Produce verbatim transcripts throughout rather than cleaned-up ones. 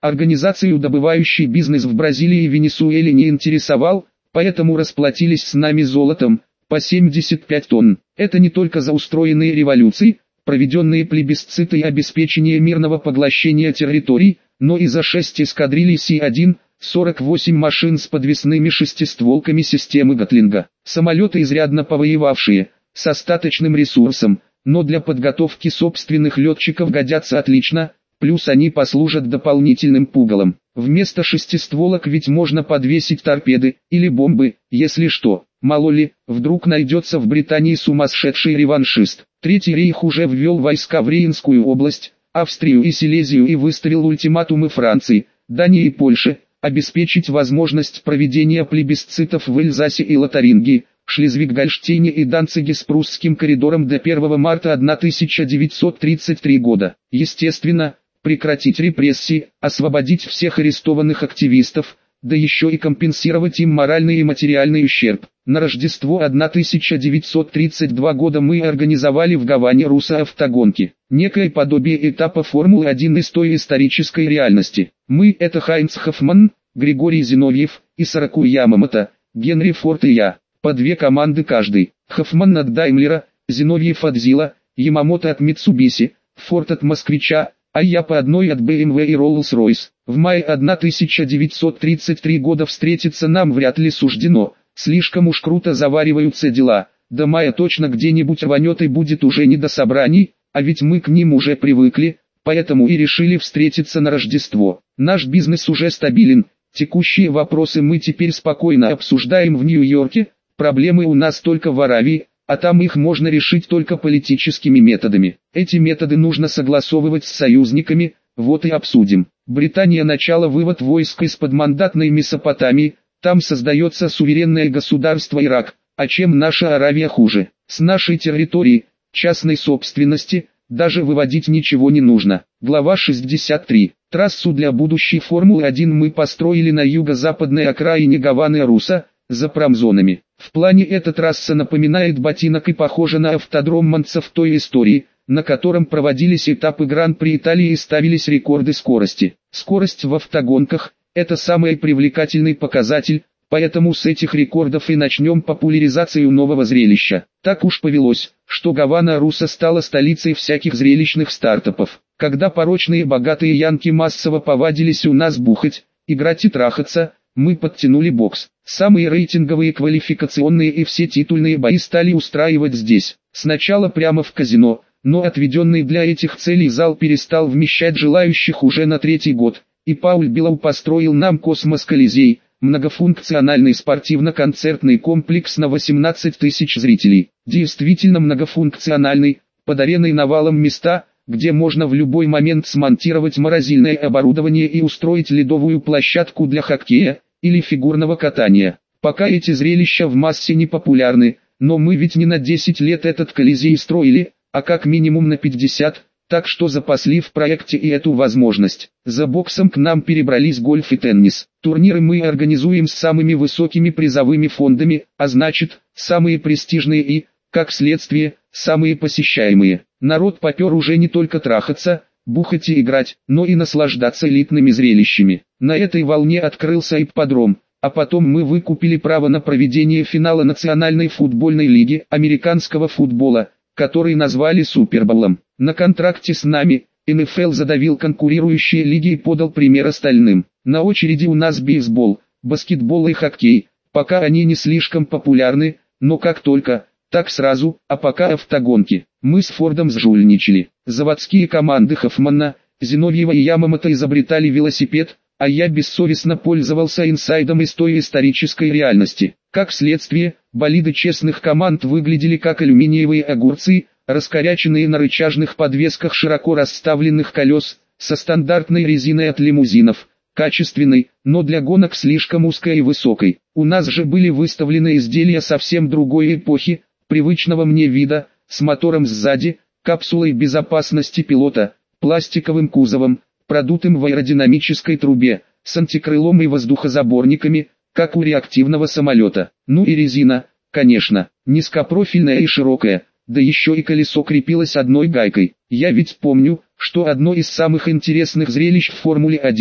Организацию добывающий бизнес в Бразилии и Венесуэле не интересовал, поэтому расплатились с нами золотом, по семьдесят пять тонн. Это не только за устроенные революции, проведенные плебисциты и обеспечение мирного поглощения территорий, но и за шесть эскадрилий Си один, сорок восемь машин с подвесными шестистволками системы Гатлинга. Самолеты изрядно повоевавшие, с остаточным ресурсом, но для подготовки собственных летчиков годятся отлично, плюс они послужат дополнительным пугалом. Вместо шестистволок ведь можно подвесить торпеды, или бомбы, если что. Мало ли, вдруг найдется в Британии сумасшедший реваншист. Третий рейх уже ввел войска в Рейнскую область, Австрию и Силезию и выставил ультиматумы Франции, Дании и Польше, обеспечить возможность проведения плебисцитов в Эльзасе и Лотарингии, Шлезвиг-Гольштейне и Данциге с прусским коридором до первого марта тысяча девятьсот тридцать третьего года. Естественно, прекратить репрессии, освободить всех арестованных активистов, да еще и компенсировать им моральный и материальный ущерб. На Рождество тысяча девятьсот тридцать второго года мы организовали в Гаване руссо-автогонки. Некое подобие этапа Формулы один из той исторической реальности. Мы — это Хайнц Хоффман, Григорий Зиновьев, Исараку Ямамото, Генри Форд и я. По две команды каждый. Хоффман от Даймлера, Зиновьев от Зила, Ямамото от Митсубиси, Форд от Москвича, а я по одной от бэ эм вэ и Роллс-Ройс. В мае тысяча девятьсот тридцать третьего года встретиться нам вряд ли суждено, слишком уж круто завариваются дела, до мая точно где-нибудь рванет и будет уже не до собраний, а ведь мы к ним уже привыкли, поэтому и решили встретиться на Рождество. Наш бизнес уже стабилен, текущие вопросы мы теперь спокойно обсуждаем в Нью-Йорке, проблемы у нас только в Аравии, а там их можно решить только политическими методами. Эти методы нужно согласовывать с союзниками, вот и обсудим. Британия начала вывод войск из подмандатной Месопотамии, там создается суверенное государство Ирак, а чем наша Аравия хуже? С нашей территории, частной собственности, даже выводить ничего не нужно. Глава шестьдесят три. Трассу для будущей Формулы один мы построили на юго-западной окраине Гаваны-Руса, за промзонами. В плане эта трасса напоминает ботинок и похожа на автодром Монца в той истории, на котором проводились этапы Гран-при Италии и ставились рекорды скорости. Скорость в автогонках – это самый привлекательный показатель, поэтому с этих рекордов и начнем популяризацию нового зрелища. Так уж повелось, что Гавана-Руса стала столицей всяких зрелищных стартапов. Когда порочные богатые янки массово повадились у нас бухать, играть и трахаться, мы подтянули бокс. Самые рейтинговые, квалификационные и все титульные бои стали устраивать здесь. Сначала прямо в казино, но отведенный для этих целей зал перестал вмещать желающих уже на третий год, и Пауль Билау построил нам Космос-Колизей, многофункциональный спортивно-концертный комплекс на восемнадцать тысяч зрителей. Действительно многофункциональный, под ареной навалом места, где можно в любой момент смонтировать морозильное оборудование и устроить ледовую площадку для хоккея или фигурного катания. Пока эти зрелища в массе не популярны, но мы ведь не на десять лет этот Колизей строили, а как минимум на пятьдесят, так что запасли в проекте и эту возможность. За боксом к нам перебрались гольф и теннис. Турниры мы организуем с самыми высокими призовыми фондами, а значит, самые престижные и, как следствие, самые посещаемые. Народ попер уже не только трахаться, бухать и играть, но и наслаждаться элитными зрелищами. На этой волне открылся ипподром, а потом мы выкупили право на проведение финала Национальной футбольной лиги американского футбола, который назвали Суперболом. На контракте с нами эн эф эл задавил конкурирующие лиги и подал пример остальным. На очереди у нас бейсбол, баскетбол и хоккей, пока они не слишком популярны, но как только, так сразу, а пока автогонки. Мы с Фордом сжульничали. Заводские команды Хоффмана, Зиновьева и Ямамото изобретали велосипед, а я бессовестно пользовался инсайдом из той исторической реальности. Как следствие, болиды честных команд выглядели как алюминиевые огурцы, раскоряченные на рычажных подвесках широко расставленных колес, со стандартной резиной от лимузинов, качественной, но для гонок слишком узкой и высокой. У нас же были выставлены изделия совсем другой эпохи, привычного мне вида, с мотором сзади, капсулой безопасности пилота, пластиковым кузовом, продутым в аэродинамической трубе, с антикрылом и воздухозаборниками, как у реактивного самолета. Ну и резина, конечно, низкопрофильная и широкая, да еще и колесо крепилось одной гайкой. Я ведь помню, что одно из самых интересных зрелищ в Формуле один –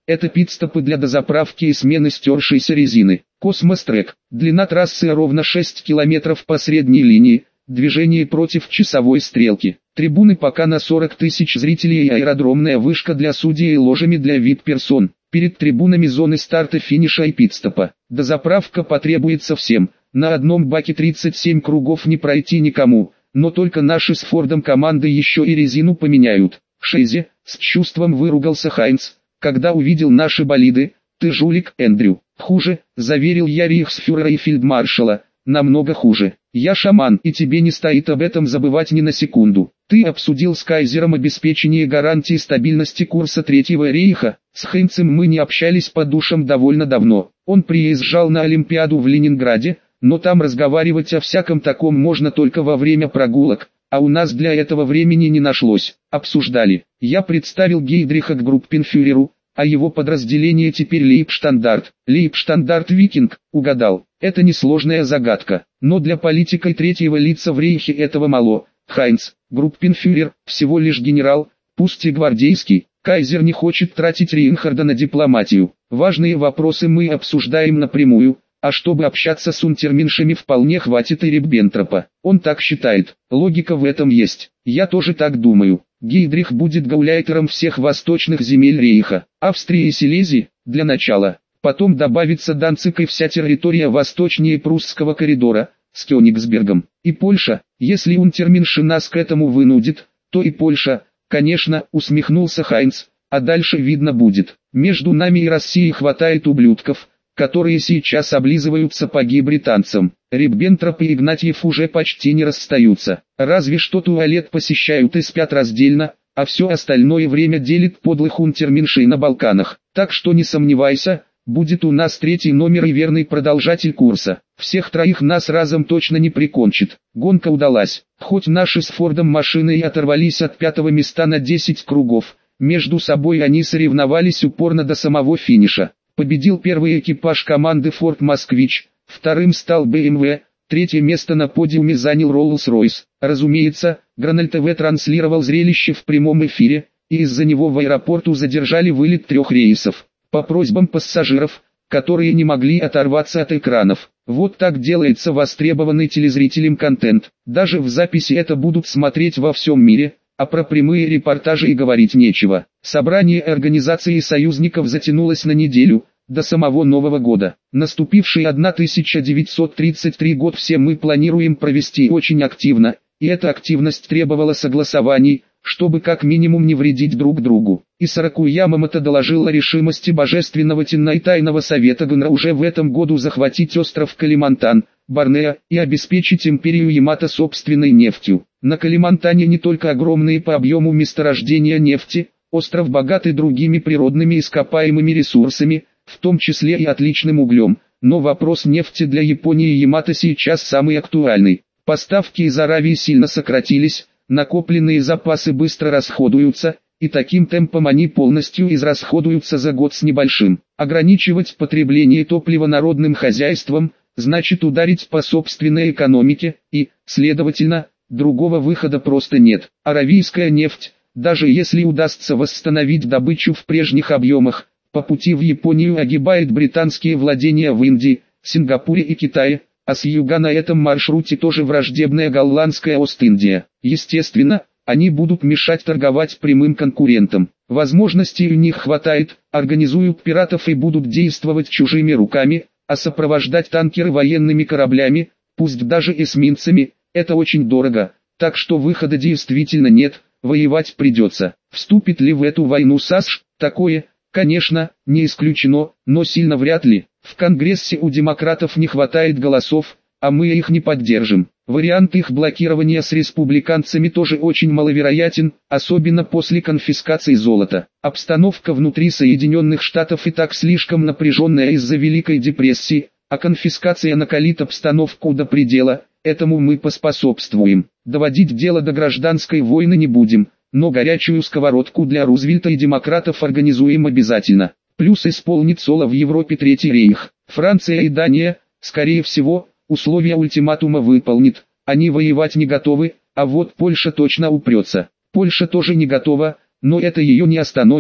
Это пит-стопы для дозаправки и смены стершейся резины. Космос-трек. Длина трассы ровно шесть километров по средней линии. Движение против часовой стрелки. Трибуны пока на сорок тысяч зрителей и аэродромная вышка для судей и ложами для ви ай пи-персон. Перед трибунами зоны старта, финиша и пит-стопа. Дозаправка потребуется всем. На одном баке тридцать семь кругов не пройти никому, но только наши с Фордом команды еще и резину поменяют. Шейзе, с чувством выругался Хайнц, когда увидел наши болиды. Ты жулик, Эндрю. Хуже, заверил я рейхсфюрера и фельдмаршала, намного хуже. Я шаман, и тебе не стоит об этом забывать ни на секунду. Ты обсудил с Кайзером обеспечение гарантии стабильности курса Третьего рейха. С Хайнцем мы не общались по душам довольно давно. Он приезжал на Олимпиаду в Ленинграде, но там разговаривать о всяком таком можно только во время прогулок, а у нас для этого времени не нашлось. Обсуждали. Я представил Гейдриха к группенфюреру, а его подразделение теперь Лейбштандарт. Лейбштандарт Викинг, угадал. Это несложная загадка, но для политика и третьего лица в рейхе этого мало. Хайнц, группенфюрер, всего лишь генерал, пусть и гвардейский. Кайзер не хочет тратить Рейнхарда на дипломатию. Важные вопросы мы обсуждаем напрямую, а чтобы общаться с унтерменшами вполне хватит и Риббентропа. Он так считает, логика в этом есть. Я тоже так думаю. Гейдрих будет гауляйтером всех восточных земель рейха, Австрии и Силезии, для начала. Потом добавится Данциг и вся территория восточнее прусского коридора, с Кёнигсбергом. И Польша, если унтерменши нас к этому вынудит, то и Польша, конечно, усмехнулся Хайнц, а дальше видно будет. Между нами и Россией хватает ублюдков, которые сейчас облизывают сапоги британцам. Риббентроп и Игнатьев уже почти не расстаются, разве что туалет посещают и спят раздельно, а все остальное время делит подлых унтерменшей на Балканах. Так что не сомневайся, будет у нас третий номер и верный продолжатель курса. Всех троих нас разом точно не прикончит. Гонка удалась, хоть наши с Фордом машины и оторвались от пятого места на десять кругов, между собой они соревновались упорно до самого финиша. Победил первый экипаж команды Форд Москвич, вторым стал бэ эм вэ, третье место на подиуме занял Роллс-Ройс. Разумеется, Граноль ТВ транслировал зрелище в прямом эфире, и из-за него в аэропорту задержали вылет трех рейсов, по просьбам пассажиров, которые не могли оторваться от экранов. Вот так делается востребованный телезрителям контент. Даже в записи это будут смотреть во всем мире, а про прямые репортажи и говорить нечего. Собрание организации союзников затянулось на неделю, до самого Нового года. Наступивший тысяча девятьсот тридцать третий год все мы планируем провести очень активно, и эта активность требовала согласований, чтобы как минимум не вредить друг другу. И Сараку Ямамото доложил о решимости Божественного Тенна и Тайного Совета Гнра уже в этом году захватить остров Калимантан, Борнео, и обеспечить империю Ямато собственной нефтью. На Калимантане не только огромные по объему месторождения нефти, остров богатый другими природными ископаемыми ресурсами, в том числе и отличным углем, но вопрос нефти для Японии и Ямато сейчас самый актуальный. Поставки из Аравии сильно сократились, накопленные запасы быстро расходуются, и таким темпом они полностью израсходуются за год с небольшим. Ограничивать потребление топлива народным хозяйством, значит ударить по собственной экономике, и, следовательно, другого выхода просто нет. Аравийская нефть, даже если удастся восстановить добычу в прежних объемах, по пути в Японию огибает британские владения в Индии, Сингапуре и Китае, а с юга на этом маршруте тоже враждебная голландская Ост-Индия. Естественно, они будут мешать торговать прямым конкурентам. Возможностей у них хватает, организуют пиратов и будут действовать чужими руками, а сопровождать танкеры военными кораблями, пусть даже эсминцами, это очень дорого, так что выхода действительно нет, воевать придется. Вступит ли в эту войну САСШ, такое, конечно, не исключено, но сильно вряд ли. В Конгрессе у демократов не хватает голосов, а мы их не поддержим. Вариант их блокирования с республиканцами тоже очень маловероятен, особенно после конфискации золота. Обстановка внутри Соединенных Штатов и так слишком напряженная из-за Великой депрессии, а конфискация накалит обстановку до предела, этому мы поспособствуем. Доводить дело до гражданской войны не будем, но горячую сковородку для Рузвельта и демократов организуем обязательно. Плюс исполнит соло в Европе Третий рейх. Франция и Дания, скорее всего, условия ультиматума выполнит, они воевать не готовы, а вот Польша точно упрется. Польша тоже не готова, но это ее не остановит,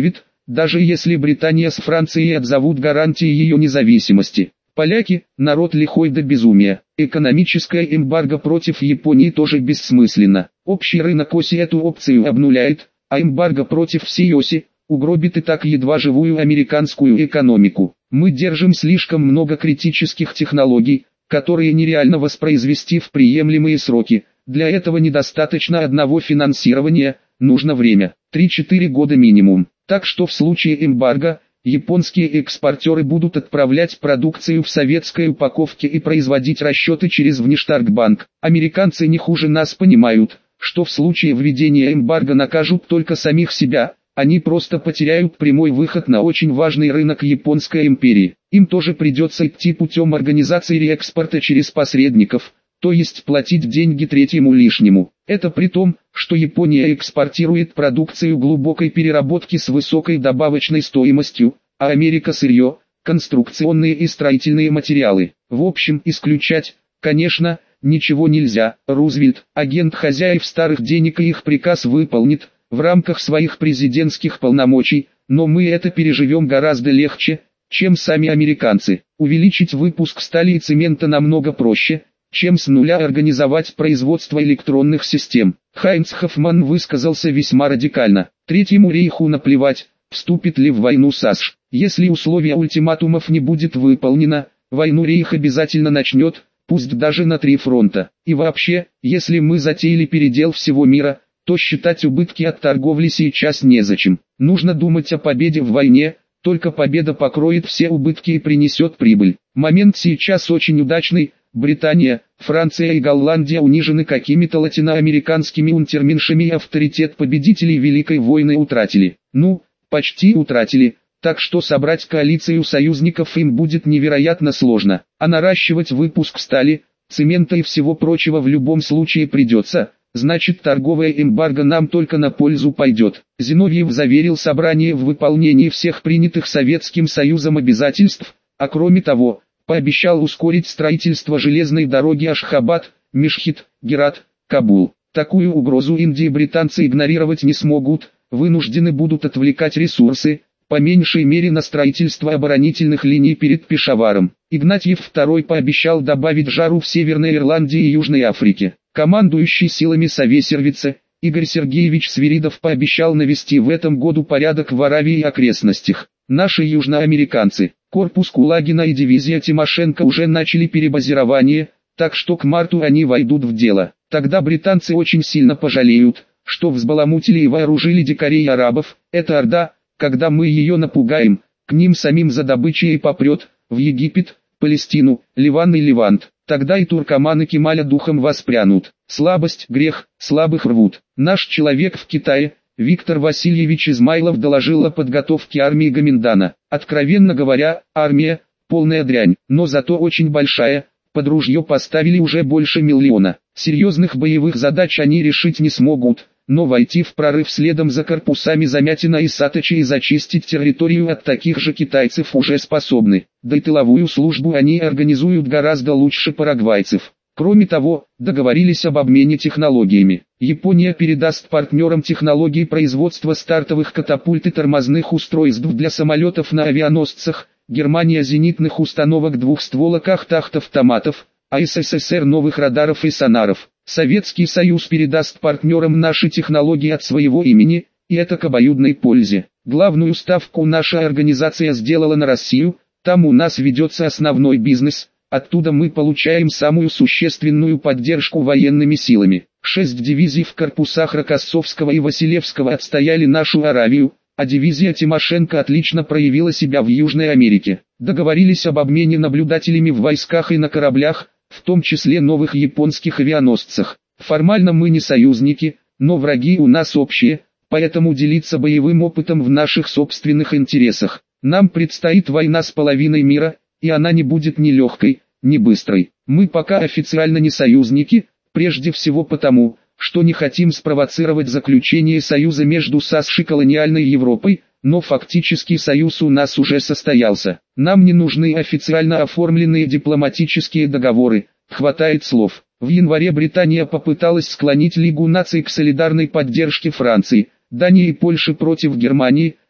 даже если Британия с Францией отзовут гарантии ее независимости. Поляки – народ лихой до безумия. Экономическое эмбарго против Японии тоже бессмысленно. Общий рынок оси эту опцию обнуляет, а эмбарго против всей оси угробит и так едва живую американскую экономику. Мы держим слишком много критических технологий, которые нереально воспроизвести в приемлемые сроки. Для этого недостаточно одного финансирования, нужно время, три-четыре года минимум. Так что в случае эмбарго, японские экспортеры будут отправлять продукцию в советской упаковке и производить расчеты через Внешторгбанк. Американцы не хуже нас понимают, что в случае введения эмбарго накажут только самих себя, они просто потеряют прямой выход на очень важный рынок японской империи. Им тоже придется идти путем организации реэкспорта через посредников, то есть платить деньги третьему лишнему. Это при том, что Япония экспортирует продукцию глубокой переработки с высокой добавочной стоимостью, а Америка сырье, конструкционные и строительные материалы. В общем, исключать, конечно, ничего нельзя. Рузвельт, агент хозяев старых денег, и их приказ выполнит в рамках своих президентских полномочий, но мы это переживем гораздо легче, чем сами американцы. Увеличить выпуск стали и цемента намного проще, чем с нуля организовать производство электронных систем. Хайнц Хоффман высказался весьма радикально. Третьему рейху наплевать, вступит ли в войну САСШ. Если условия ультиматумов не будет выполнено, войну рейх обязательно начнет, пусть даже на три фронта. И вообще, если мы затеяли передел всего мира, то считать убытки от торговли сейчас незачем. Нужно думать о победе в войне, только победа покроет все убытки и принесет прибыль. Момент сейчас очень удачный. Британия, Франция и Голландия унижены какими-то латиноамериканскими унтерменшами и авторитет победителей Великой войны утратили. Ну, почти утратили, так что собрать коалицию союзников им будет невероятно сложно. А наращивать выпуск стали, цемента и всего прочего в любом случае придется, значит торговое эмбарго нам только на пользу пойдет. Зиновьев заверил собрание в выполнении всех принятых Советским Союзом обязательств, а кроме того, пообещал ускорить строительство железной дороги Ашхабад, Мешхед, Герат, Кабул. Такую угрозу Индии британцы игнорировать не смогут, вынуждены будут отвлекать ресурсы, по меньшей мере на строительство оборонительных линий перед Пешаваром. Игнатьев второй пообещал добавить жару в Северной Ирландии и Южной Африке. Командующий силами Совесервица, Игорь Сергеевич Свиридов пообещал навести в этом году порядок в Аравии и окрестностях. Наши южноамериканцы, корпус Кулагина и дивизия Тимошенко уже начали перебазирование, так что к марту они войдут в дело. Тогда британцы очень сильно пожалеют, что взбаламутили и вооружили дикарей арабов. Это орда, когда мы ее напугаем, к ним самим за добычей и попрет, в Египет, Палестину, Ливан и Левант. Тогда и туркоманы Кемаля духом воспрянут. Слабость, грех, слабых рвут. Наш человек в Китае, Виктор Васильевич Измайлов, доложил о подготовке армии Гоминдана. Откровенно говоря, армия – полная дрянь, но зато очень большая, под ружье поставили уже больше миллиона. Серьезных боевых задач они решить не смогут, но войти в прорыв следом за корпусами Замятина и Саточа и зачистить территорию от таких же китайцев уже способны. Да и тыловую службу они организуют гораздо лучше парагвайцев. Кроме того, договорились об обмене технологиями. Япония передаст партнерам технологии производства стартовых катапульт и тормозных устройств для самолетов на авианосцах, Германия зенитных установок двухстволок Ахт-автоматов, а СССР новых радаров и сонаров. Советский Союз передаст партнерам наши технологии от своего имени, и это к обоюдной пользе. Главную ставку наша организация сделала на Россию, там у нас ведется основной бизнес. Оттуда мы получаем самую существенную поддержку военными силами. Шесть дивизий в корпусах Рокоссовского и Василевского отстояли нашу Аравию, а дивизия Тимошенко отлично проявила себя в Южной Америке. Договорились об обмене наблюдателями в войсках и на кораблях, в том числе новых японских авианосцах. Формально мы не союзники, но враги у нас общие, поэтому делиться боевым опытом в наших собственных интересах. Нам предстоит война с половиной мира, и она не будет ни легкой, ни быстрой. Мы пока официально не союзники, прежде всего потому, что не хотим спровоцировать заключение союза между САСШ и колониальной Европой, но фактически союз у нас уже состоялся. Нам не нужны официально оформленные дипломатические договоры, хватает слов. В январе Британия попыталась склонить Лигу наций к солидарной поддержке Франции, Дании и Польши против Германии,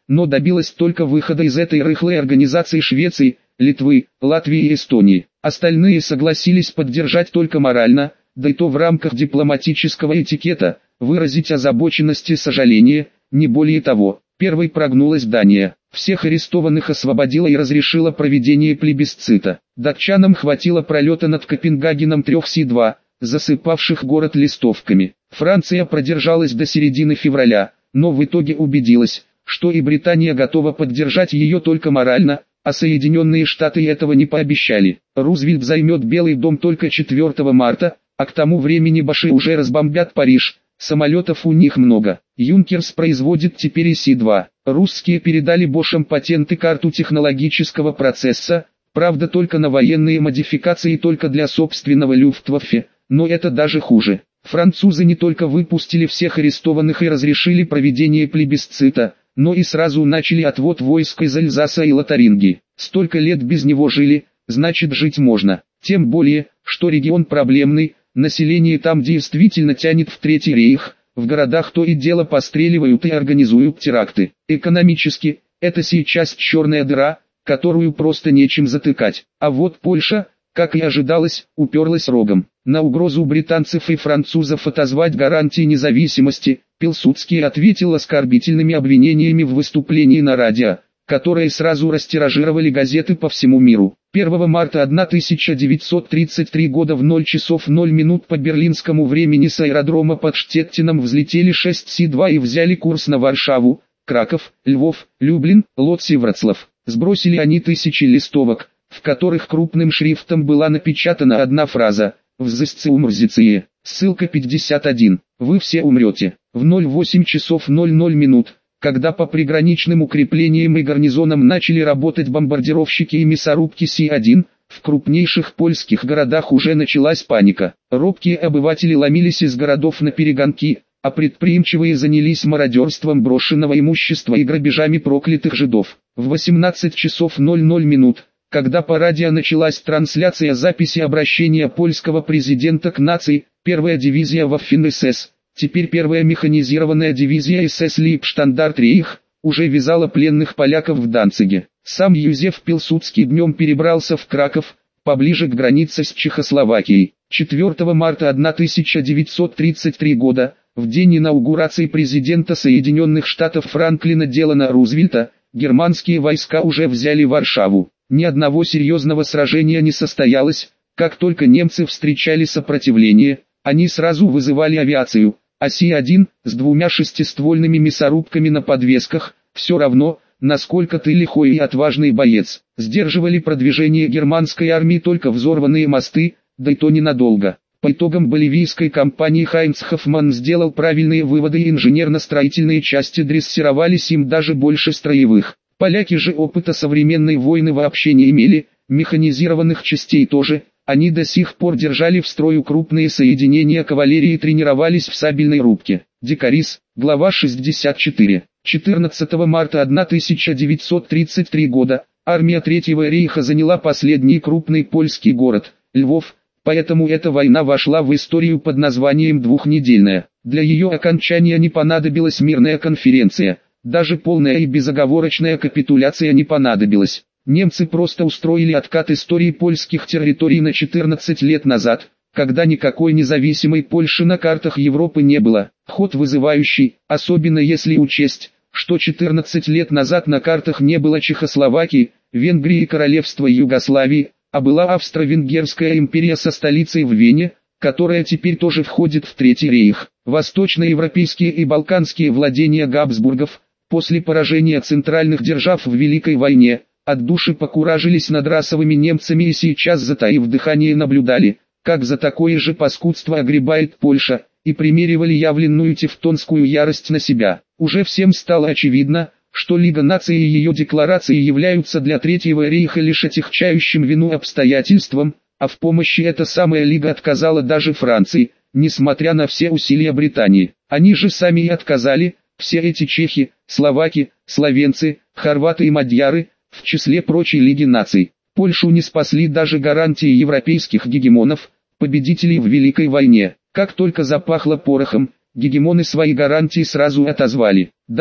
но добилась только выхода из этой рыхлой организации Швеции, Литвы, Латвии и Эстонии. Остальные согласились поддержать только морально, да и то в рамках дипломатического этикета, выразить озабоченность и сожаление, не более того. Первой прогнулась Дания. Всех арестованных освободила и разрешила проведение плебисцита. Датчанам хватило пролета над Копенгагеном трех Си два, засыпавших город листовками. Франция продержалась до середины февраля, но в итоге убедилась, что и Британия готова поддержать ее только морально, а Соединенные Штаты этого не пообещали. Рузвельт займет Белый дом только четвёртого марта, а к тому времени баши уже разбомбят Париж. Самолетов у них много. Юнкерс производит теперь и Си два. Русские передали Бошам патенты карту технологического процесса, правда только на военные модификации и только для собственного Люфтваффе, но это даже хуже. Французы не только выпустили всех арестованных и разрешили проведение плебисцита, но и сразу начали отвод войск из Эльзаса и Лотарингии. Столько лет без него жили, значит жить можно. Тем более, что регион проблемный, население там действительно тянет в Третий рейх, в городах то и дело постреливают и организуют теракты. Экономически, это сейчас черная дыра, которую просто нечем затыкать. А вот Польша, как и ожидалось, уперлась рогом. На угрозу британцев и французов отозвать гарантии независимости, Пилсудский ответил оскорбительными обвинениями в выступлении на радио, которые сразу растиражировали газеты по всему миру. первого марта тысяча девятьсот тридцать третьего года в ноль часов ноль минут по берлинскому времени с аэродрома под Штеттином взлетели шесть Си два и взяли курс на Варшаву, Краков, Львов, Люблин, Лодзь и Вроцлав. Сбросили они тысячи листовок, в которых крупным шрифтом была напечатана одна фраза «Вззысце умрзице». Ссылка пятьдесят один. Вы все умрете. В ноль восемь часов ноль ноль минут, когда по приграничным укреплениям и гарнизонам начали работать бомбардировщики и мясорубки Си один, в крупнейших польских городах уже началась паника. Робкие обыватели ломились из городов на перегонки, а предприимчивые занялись мародерством брошенного имущества и грабежами проклятых жидов. В восемнадцать часов ноль ноль минут, когда по радио началась трансляция записи обращения польского президента к нации, первая дивизия Waffen-эс эс, теперь первая механизированная дивизия эс эс Лейбштандарт-Рейх, уже вязала пленных поляков в Данциге. Сам Юзеф Пилсудский днем перебрался в Краков, поближе к границе с Чехословакией. четвёртого марта тысяча девятьсот тридцать третьего года, в день инаугурации президента Соединенных Штатов Франклина Делано Рузвельта, германские войска уже взяли Варшаву. Ни одного серьезного сражения не состоялось. Как только немцы встречали сопротивление, они сразу вызывали авиацию, а Си один, с двумя шестиствольными мясорубками на подвесках, все равно, насколько ты лихой и отважный боец, сдерживали продвижение германской армии только взорванные мосты, да и то ненадолго. По итогам боливийской кампании Хайнц Хоффман сделал правильные выводы, и инженерно-строительные части дрессировались им даже больше строевых. Поляки же опыта современной войны вообще не имели, механизированных частей тоже. Они до сих пор держали в строю крупные соединения кавалерии и тренировались в сабельной рубке. Дикарис, глава шестьдесят четыре. четырнадцатого марта тысяча девятьсот тридцать третьего года, армия Третьего рейха заняла последний крупный польский город, Львов, поэтому эта война вошла в историю под названием «двухнедельная». Для ее окончания не понадобилась мирная конференция, даже полная и безоговорочная капитуляция не понадобилась. Немцы просто устроили откат истории польских территорий на четырнадцать лет назад, когда никакой независимой Польши на картах Европы не было. Ход вызывающий, особенно если учесть, что четырнадцать лет назад на картах не было Чехословакии, Венгрии и Королевства Югославии, а была Австро-Венгерская империя со столицей в Вене, которая теперь тоже входит в Третий рейх. Восточноевропейские и балканские владения Габсбургов, после поражения центральных держав в Великой войне, от души покуражились над расовыми немцами и сейчас, затаив дыхание, наблюдали, как за такое же паскудство огребает Польша, и примеривали явленную тевтонскую ярость на себя. Уже всем стало очевидно, что Лига наций и ее декларации являются для Третьего рейха лишь отягчающим вину обстоятельством, а в помощи эта самая Лига отказала даже Франции, несмотря на все усилия Британии. Они же сами и отказали, все эти чехи, словаки, словенцы, хорваты и мадьяры, в числе прочей Лиги наций. Польшу не спасли даже гарантии европейских гегемонов, победителей в Великой войне. Как только запахло порохом, гегемоны свои гарантии сразу отозвали. Да,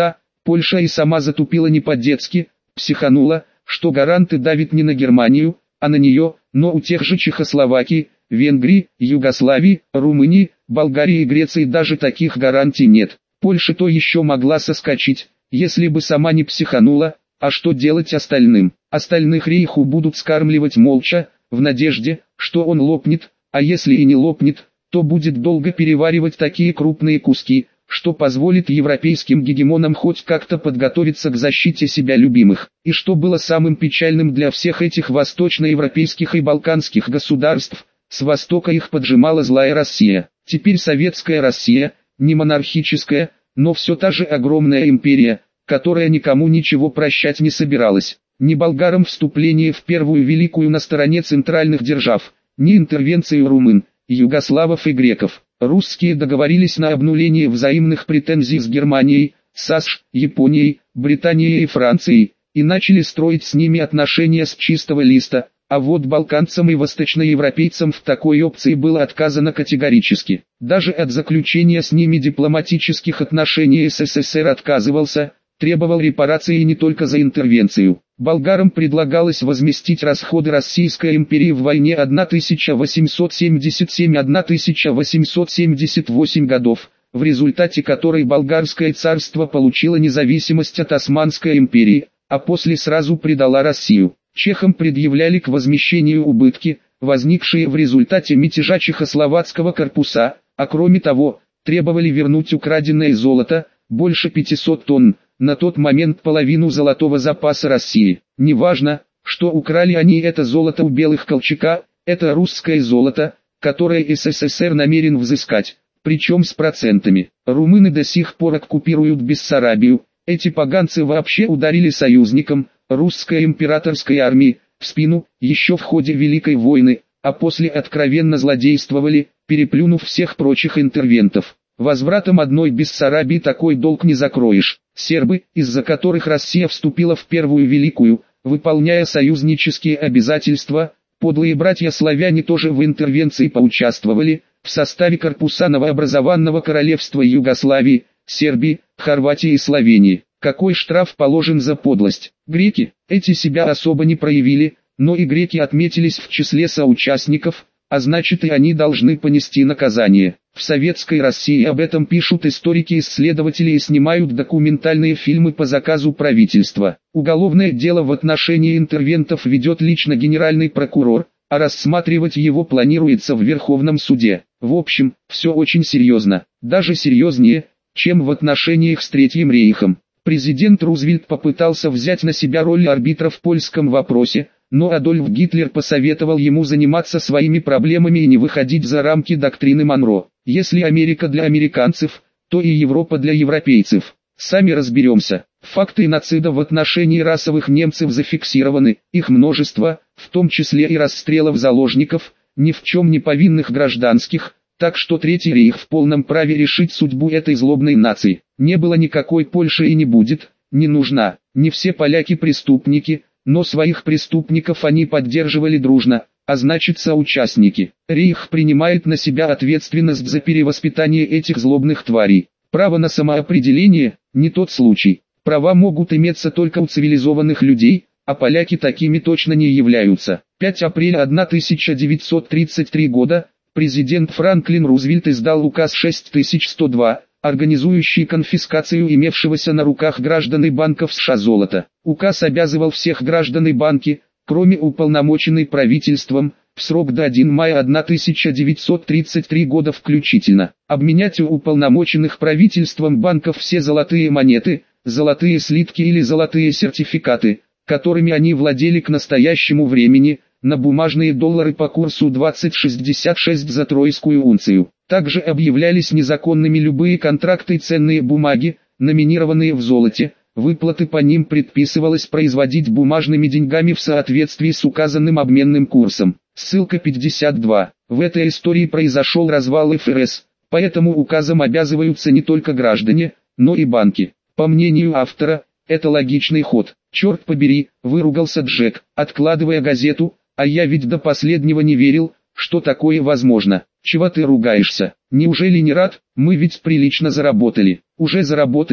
Польша и сама затупила не по-детски, психанула, что гаранты давят не на Германию, а на нее, но у тех же Чехословакии, Венгрии, Югославии, Румынии, Болгарии и Греции даже таких гарантий нет. Польша то еще могла соскочить, если бы сама не психанула, а что делать остальным? Остальных рейху будут скармливать молча, в надежде, что он лопнет, а если и не лопнет, то будет долго переваривать такие крупные куски, что позволит европейским гегемонам хоть как-то подготовиться к защите себя любимых. И что было самым печальным для всех этих восточноевропейских и балканских государств, с востока их поджимала злая Россия. Теперь советская Россия, не монархическая, но все та же огромная империя, которая никому ничего прощать не собиралась. Ни болгарам вступление в Первую Великую на стороне центральных держав, ни интервенцию румын, югославов и греков. Русские договорились на обнуление взаимных претензий с Германией, САСШ, Японией, Британией и Францией, и начали строить с ними отношения с чистого листа, а вот балканцам и восточноевропейцам в такой опции было отказано категорически. Даже от заключения с ними дипломатических отношений СССР отказывался, требовал репарации не только за интервенцию. Болгарам предлагалось возместить расходы Российской империи в войне тысяча восемьсот семьдесят семь — тысяча восемьсот семьдесят восемь годов, в результате которой болгарское царство получило независимость от Османской империи, а после сразу предала Россию. Чехам предъявляли к возмещению убытки, возникшие в результате мятежа чехословацкого корпуса, а кроме того, требовали вернуть украденное золото, больше пятисот тонн, на тот момент половину золотого запаса России. Неважно, что украли они это золото у белых Колчака, это русское золото, которое СССР намерен взыскать, причем с процентами. Румыны до сих пор оккупируют Бессарабию, эти поганцы вообще ударили союзникам, русской императорской армии, в спину, еще в ходе Великой войны, а после откровенно злодействовали, переплюнув всех прочих интервентов. Возвратом одной Бессарабии такой долг не закроешь. Сербы, из-за которых Россия вступила в Первую Великую, выполняя союзнические обязательства, подлые братья-славяне тоже в интервенции поучаствовали, в составе корпуса новообразованного королевства Югославии, Сербии, Хорватии и Словении. Какой штраф положен за подлость? Греки, эти себя особо не проявили, но и греки отметились в числе соучастников, а значит и они должны понести наказание. В советской России об этом пишут историки-исследователи и снимают документальные фильмы по заказу правительства. Уголовное дело в отношении интервентов ведет лично генеральный прокурор, а рассматривать его планируется в Верховном суде. В общем, все очень серьезно, даже серьезнее, чем в отношениях с Третьим рейхом. Президент Рузвельт попытался взять на себя роль арбитра в польском вопросе, но Адольф Гитлер посоветовал ему заниматься своими проблемами и не выходить за рамки доктрины Монро. Если Америка для американцев, то и Европа для европейцев. Сами разберемся. Факты геноцида в отношении расовых немцев зафиксированы, их множество, в том числе и расстрелов заложников, ни в чем не повинных гражданских, так что Третий рейх в полном праве решить судьбу этой злобной нации. Не было никакой Польши и не будет, не нужна. Не все поляки преступники, но своих преступников они поддерживали дружно, а значит соучастники. Рейх принимает на себя ответственность за перевоспитание этих злобных тварей. Право на самоопределение – не тот случай. Права могут иметься только у цивилизованных людей, а поляки такими точно не являются. пятого апреля тысяча девятьсот тридцать третьего года президент Франклин Рузвельт издал указ шесть тысяч сто два, организующий конфискацию имевшегося на руках граждан и банков США золота. Указ обязывал всех граждан и банки, кроме уполномоченной правительством, в срок до первого мая тысяча девятьсот тридцать третьего года включительно, обменять у уполномоченных правительством банков все золотые монеты, золотые слитки или золотые сертификаты, которыми они владели к настоящему времени, на бумажные доллары по курсу двадцать шестьдесят шесть за тройскую унцию. Также объявлялись незаконными любые контракты и ценные бумаги, номинированные в золоте, выплаты по ним предписывалось производить бумажными деньгами в соответствии с указанным обменным курсом. Ссылка пятьдесят два. В этой истории произошел развал эф эр эс, поэтому указом обязываются не только граждане, но и банки. По мнению автора, это логичный ход. Черт побери, выругался Джек, откладывая газету, а я ведь до последнего не верил, что такое возможно. Чего ты ругаешься? Неужели не рад? Мы ведь прилично заработали. Уже заработали,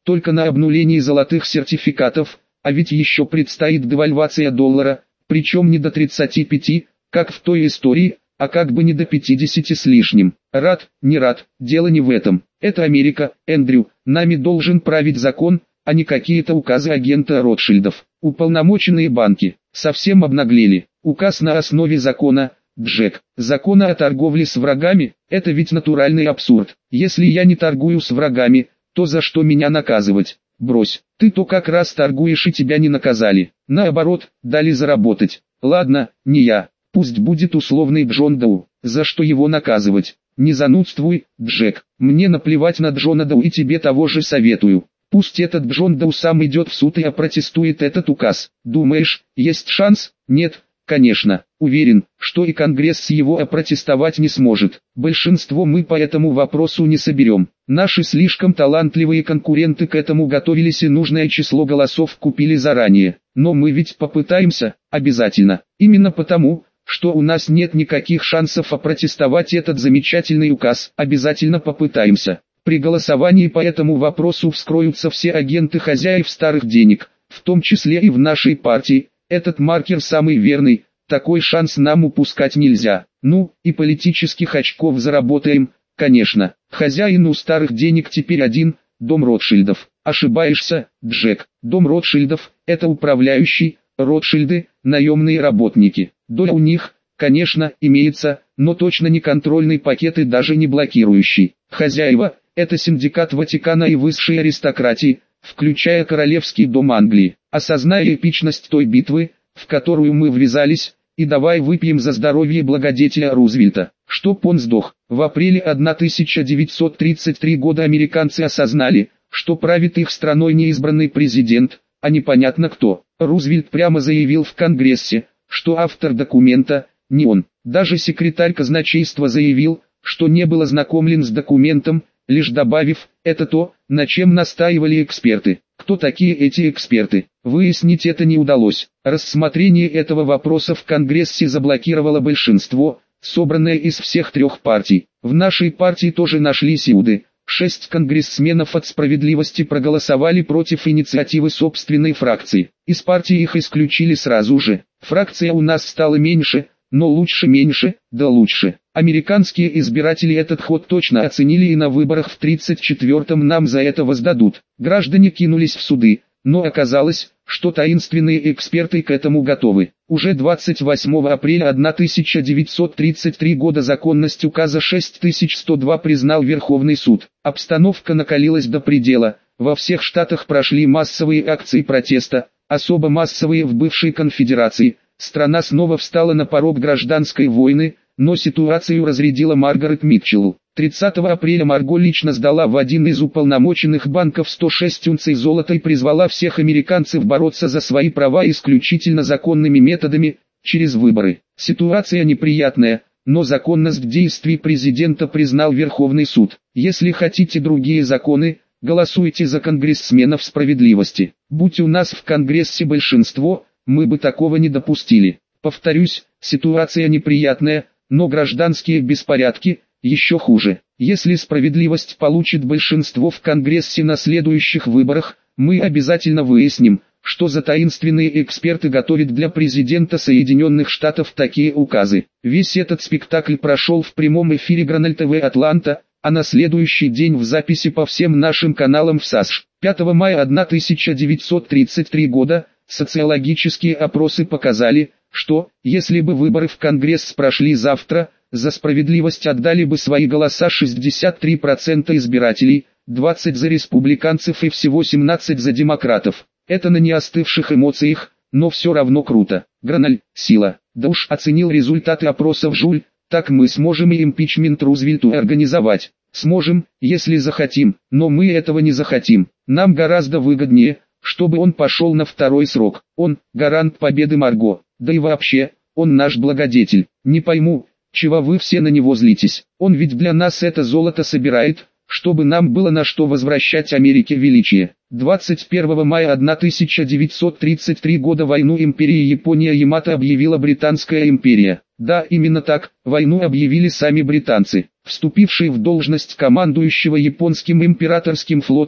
только на обнулении золотых сертификатов, а ведь еще предстоит девальвация доллара, причем не до тридцати пяти, как в той истории, а как бы не до пятидесяти с лишним. Рад, не рад, дело не в этом. Это Америка, Эндрю, нами должен править закон, а не какие-то указы агента Ротшильдов. Уполномоченные банки совсем обнаглели. Указ на основе закона, Джек, закона о торговле с врагами, это ведь натуральный абсурд. Если я не торгую с врагами, то за что меня наказывать? Брось, ты то как раз торгуешь и тебя не наказали. Наоборот, дали заработать. Ладно, не я, пусть будет условный Джон Доу, за что его наказывать? Не занудствуй, Джек, мне наплевать на Джона Доу и тебе того же советую. Пусть этот Джон Доу сам идет в суд и опротестует этот указ. Думаешь, есть шанс? Нет, конечно. Уверен, что и Конгресс его опротестовать не сможет. Большинство мы по этому вопросу не соберем. Наши слишком талантливые конкуренты к этому готовились и нужное число голосов купили заранее. Но мы ведь попытаемся, обязательно. Именно потому, что у нас нет никаких шансов опротестовать этот замечательный указ, обязательно попытаемся. При голосовании по этому вопросу вскроются все агенты хозяев старых денег, в том числе и в нашей партии. Этот маркер самый верный, такой шанс нам упускать нельзя. Ну, и политических очков заработаем, конечно. Хозяин у старых денег теперь один, дом Ротшильдов. Ошибаешься, Джек. Дом Ротшильдов – это управляющий, Ротшильды – наемные работники. Доля у них, конечно, имеется, но точно не контрольный пакет и даже не блокирующий. Хозяева – это синдикат Ватикана и высшей аристократии, включая Королевский дом Англии. Осознай эпичность той битвы, в которую мы ввязались, и давай выпьем за здоровье благодетеля Рузвельта. Чтоб он сдох. В апреле тысяча девятьсот тридцать третьего года американцы осознали, что правит их страной не избранный президент, а непонятно кто. Рузвельт прямо заявил в Конгрессе, что автор документа – не он. Даже секретарь казначейства заявил, что не был ознакомлен с документом, лишь добавив, это то, на чем настаивали эксперты. Кто такие эти эксперты? Выяснить это не удалось. Рассмотрение этого вопроса в Конгрессе заблокировало большинство, собранное из всех трех партий. В нашей партии тоже нашлись иуды. Шесть конгрессменов от справедливости проголосовали против инициативы собственной фракции. Из партии их исключили сразу же. Фракция у нас стала меньше, но лучше меньше, да лучше. Американские избиратели этот ход точно оценили и на выборах в тридцать четвёртом нам за это воздадут. Граждане кинулись в суды, но оказалось, что таинственные эксперты к этому готовы. Уже двадцать восьмого апреля тысяча девятьсот тридцать третьего года законность указа шесть тысяч сто два признал Верховный суд. Обстановка накалилась до предела, во всех штатах прошли массовые акции протеста, особо массовые в бывшей конфедерации. Страна снова встала на порог гражданской войны, но ситуацию разрядила Маргарет Митчелл. тридцатого апреля Марго лично сдала в один из уполномоченных банков сто шесть унций золота и призвала всех американцев бороться за свои права исключительно законными методами, через выборы. Ситуация неприятная, но законность действий президента признал Верховный суд. Если хотите другие законы, голосуйте за конгрессменов справедливости. Будь у нас в Конгрессе большинство, мы бы такого не допустили. Повторюсь, ситуация неприятная, но гражданские беспорядки еще хуже. Если справедливость получит большинство в Конгрессе на следующих выборах, мы обязательно выясним, что за таинственные эксперты готовят для президента Соединенных Штатов такие указы. Весь этот спектакль прошел в прямом эфире Граноль ТВ Атланта, а на следующий день в записи по всем нашим каналам в САСШ. пятого мая тысяча девятьсот тридцать третьего года социологические опросы показали, что, если бы выборы в Конгресс прошли завтра, за справедливость отдали бы свои голоса шестьдесят три процента избирателей, двадцать процентов за республиканцев и всего семнадцать процентов за демократов. Это на неостывших эмоциях, но все равно круто. Граноль, сила. Да уж оценил результаты опросов Жуль, так мы сможем и импичмент Рузвельту организовать. Сможем, если захотим, но мы этого не захотим. Нам гораздо выгоднее, чтобы он пошел на второй срок. Он – гарант победы Марго. Да и вообще, он наш благодетель. Не пойму, чего вы все на него злитесь. Он ведь для нас это золото собирает, чтобы нам было на что возвращать Америке величие. двадцать первого мая тысяча девятьсот тридцать третьего года войну империи Япония-Ямато объявила Британская империя. Да, именно так, войну объявили сами британцы. Вступивший в должность командующего японским императорским флотом,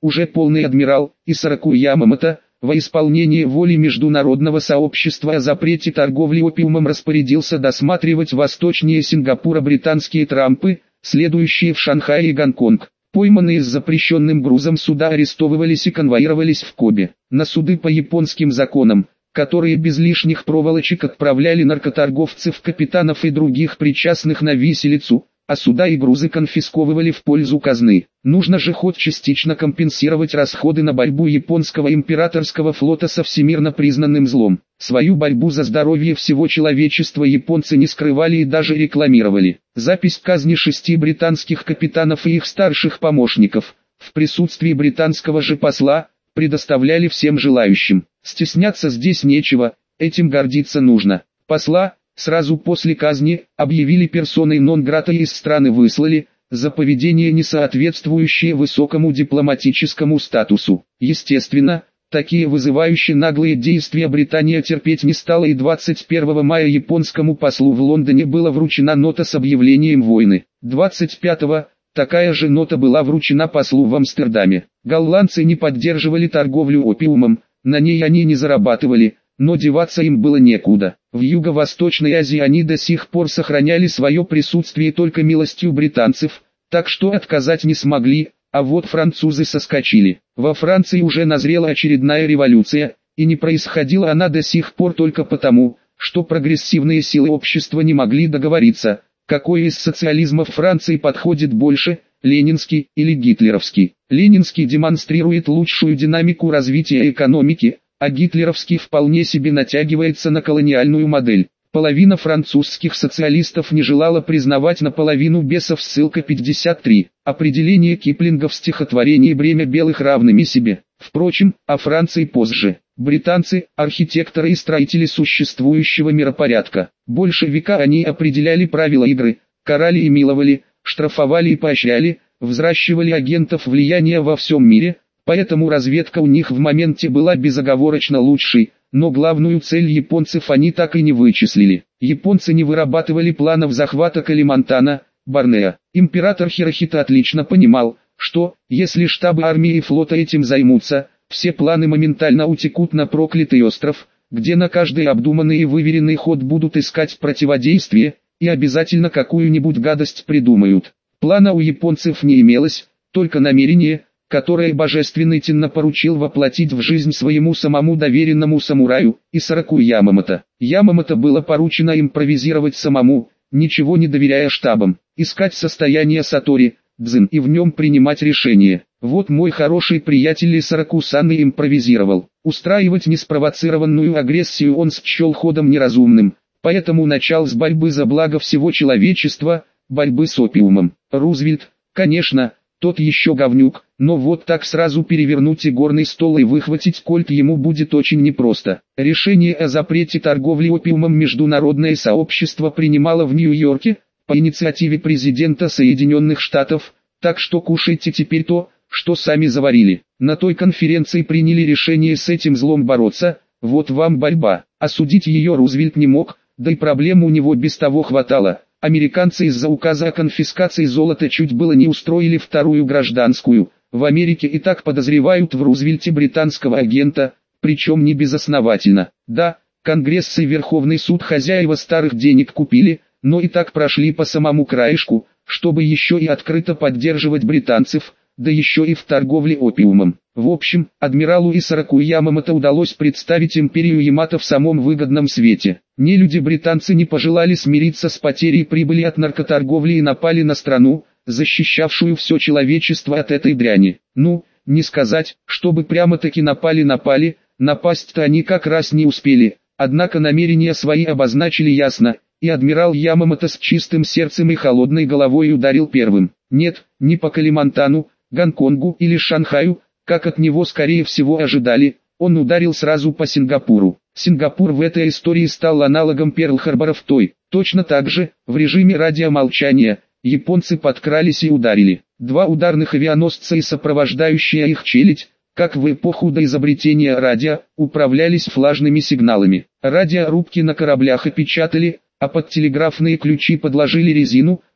уже полный адмирал Исараку Ямамото, во исполнение воли международного сообщества о запрете торговли опиумом распорядился досматривать восточнее Сингапура британские трампы, следующие в Шанхай и Гонконг. Пойманные с запрещенным грузом суда арестовывались и конвоировались в Кобе. На суды по японским законам, которые без лишних проволочек отправляли наркоторговцев, капитанов и других причастных на виселицу, а суда и грузы конфисковывали в пользу казны. Нужно же хоть частично компенсировать расходы на борьбу японского императорского флота со всемирно признанным злом. Свою борьбу за здоровье всего человечества японцы не скрывали и даже рекламировали. Запись казни шести британских капитанов и их старших помощников, в присутствии британского же посла, предоставляли всем желающим. Стесняться здесь нечего, этим гордиться нужно. Посла, сразу после казни, объявили персоной нон-грата и из страны выслали, за поведение, не соответствующее высокому дипломатическому статусу. Естественно, такие вызывающие наглые действия Британия терпеть не стала, и двадцать первого мая японскому послу в Лондоне была вручена нота с объявлением войны. двадцать пятого такая же нота была вручена послу в Амстердаме. Голландцы не поддерживали торговлю опиумом, на ней они не зарабатывали, но деваться им было некуда. В Юго-Восточной Азии они до сих пор сохраняли свое присутствие только милостью британцев, так что отказать не смогли, а вот французы соскочили. Во Франции уже назрела очередная революция, и не происходила она до сих пор только потому, что прогрессивные силы общества не могли договориться, какой из социализмов Франции подходит больше, ленинский или гитлеровский. Ленинский демонстрирует лучшую динамику развития экономики, а гитлеровский вполне себе натягивается на колониальную модель. Половина французских социалистов не желала признавать наполовину бесов, ссылка пятьдесят три. Определение Киплинга в стихотворении «Бремя белых равными себе». Впрочем, о Франции позже. Британцы – архитекторы и строители существующего миропорядка. Больше века они определяли правила игры, карали и миловали, штрафовали и поощряли, взращивали агентов влияния во всем мире, поэтому разведка у них в моменте была безоговорочно лучшей, но главную цель японцев они так и не вычислили. Японцы не вырабатывали планов захвата Калимантана, Борнео. Император Хирохито отлично понимал, что, если штабы армии и флота этим займутся, все планы моментально утекут на проклятый остров, где на каждый обдуманный и выверенный ход будут искать противодействие, и обязательно какую-нибудь гадость придумают. Плана у японцев не имелось, только намерение, которое Божественный Тенна поручил воплотить в жизнь своему самому доверенному самураю, Исараку Ямамото. Ямамото было поручено импровизировать самому, ничего не доверяя штабам, искать состояние Сатори, Дзин и в нем принимать решения. Вот мой хороший приятель Исараку-сан и импровизировал. Устраивать неспровоцированную агрессию он счел ходом неразумным, поэтому начал с борьбы за благо всего человечества, борьбы с опиумом. Рузвельт, конечно, тот еще говнюк, но вот так сразу перевернуть игорный стол и выхватить кольт ему будет очень непросто. Решение о запрете торговли опиумом международное сообщество принимало в Нью-Йорке, по инициативе президента Соединенных Штатов, так что кушайте теперь то, что сами заварили. На той конференции приняли решение с этим злом бороться, вот вам борьба. Осудить ее Рузвельт не мог, да и проблем у него без того хватало. Американцы из-за указа о конфискации золота чуть было не устроили вторую гражданскую. В Америке и так подозревают в Рузвельте британского агента, причем не безосновательно. Да, Конгресс и Верховный суд хозяева старых денег купили, но и так прошли по самому краешку, чтобы еще и открыто поддерживать британцев, да еще и в торговле опиумом. В общем, адмиралу Исараку Ямамото удалось представить империю Ямато в самом выгодном свете. Нелюди-британцы не пожелали смириться с потерей прибыли от наркоторговли и напали на страну, защищавшую все человечество от этой дряни. Ну, не сказать, чтобы прямо-таки напали-напали, напасть-то они как раз не успели, однако намерения свои обозначили ясно, и адмирал Ямамото с чистым сердцем и холодной головой ударил первым. Нет, не по Калимантану, Гонконгу или Шанхаю, как от него скорее всего ожидали, он ударил сразу по Сингапуру. Сингапур в этой истории стал аналогом Перл-Харбора в той. Точно так же, в режиме радиомолчания, японцы подкрались и ударили. Два ударных авианосца и сопровождающая их челядь, как в эпоху до изобретения радио, управлялись флажными сигналами. Радиорубки на кораблях опечатали, а под телеграфные ключи подложили резину,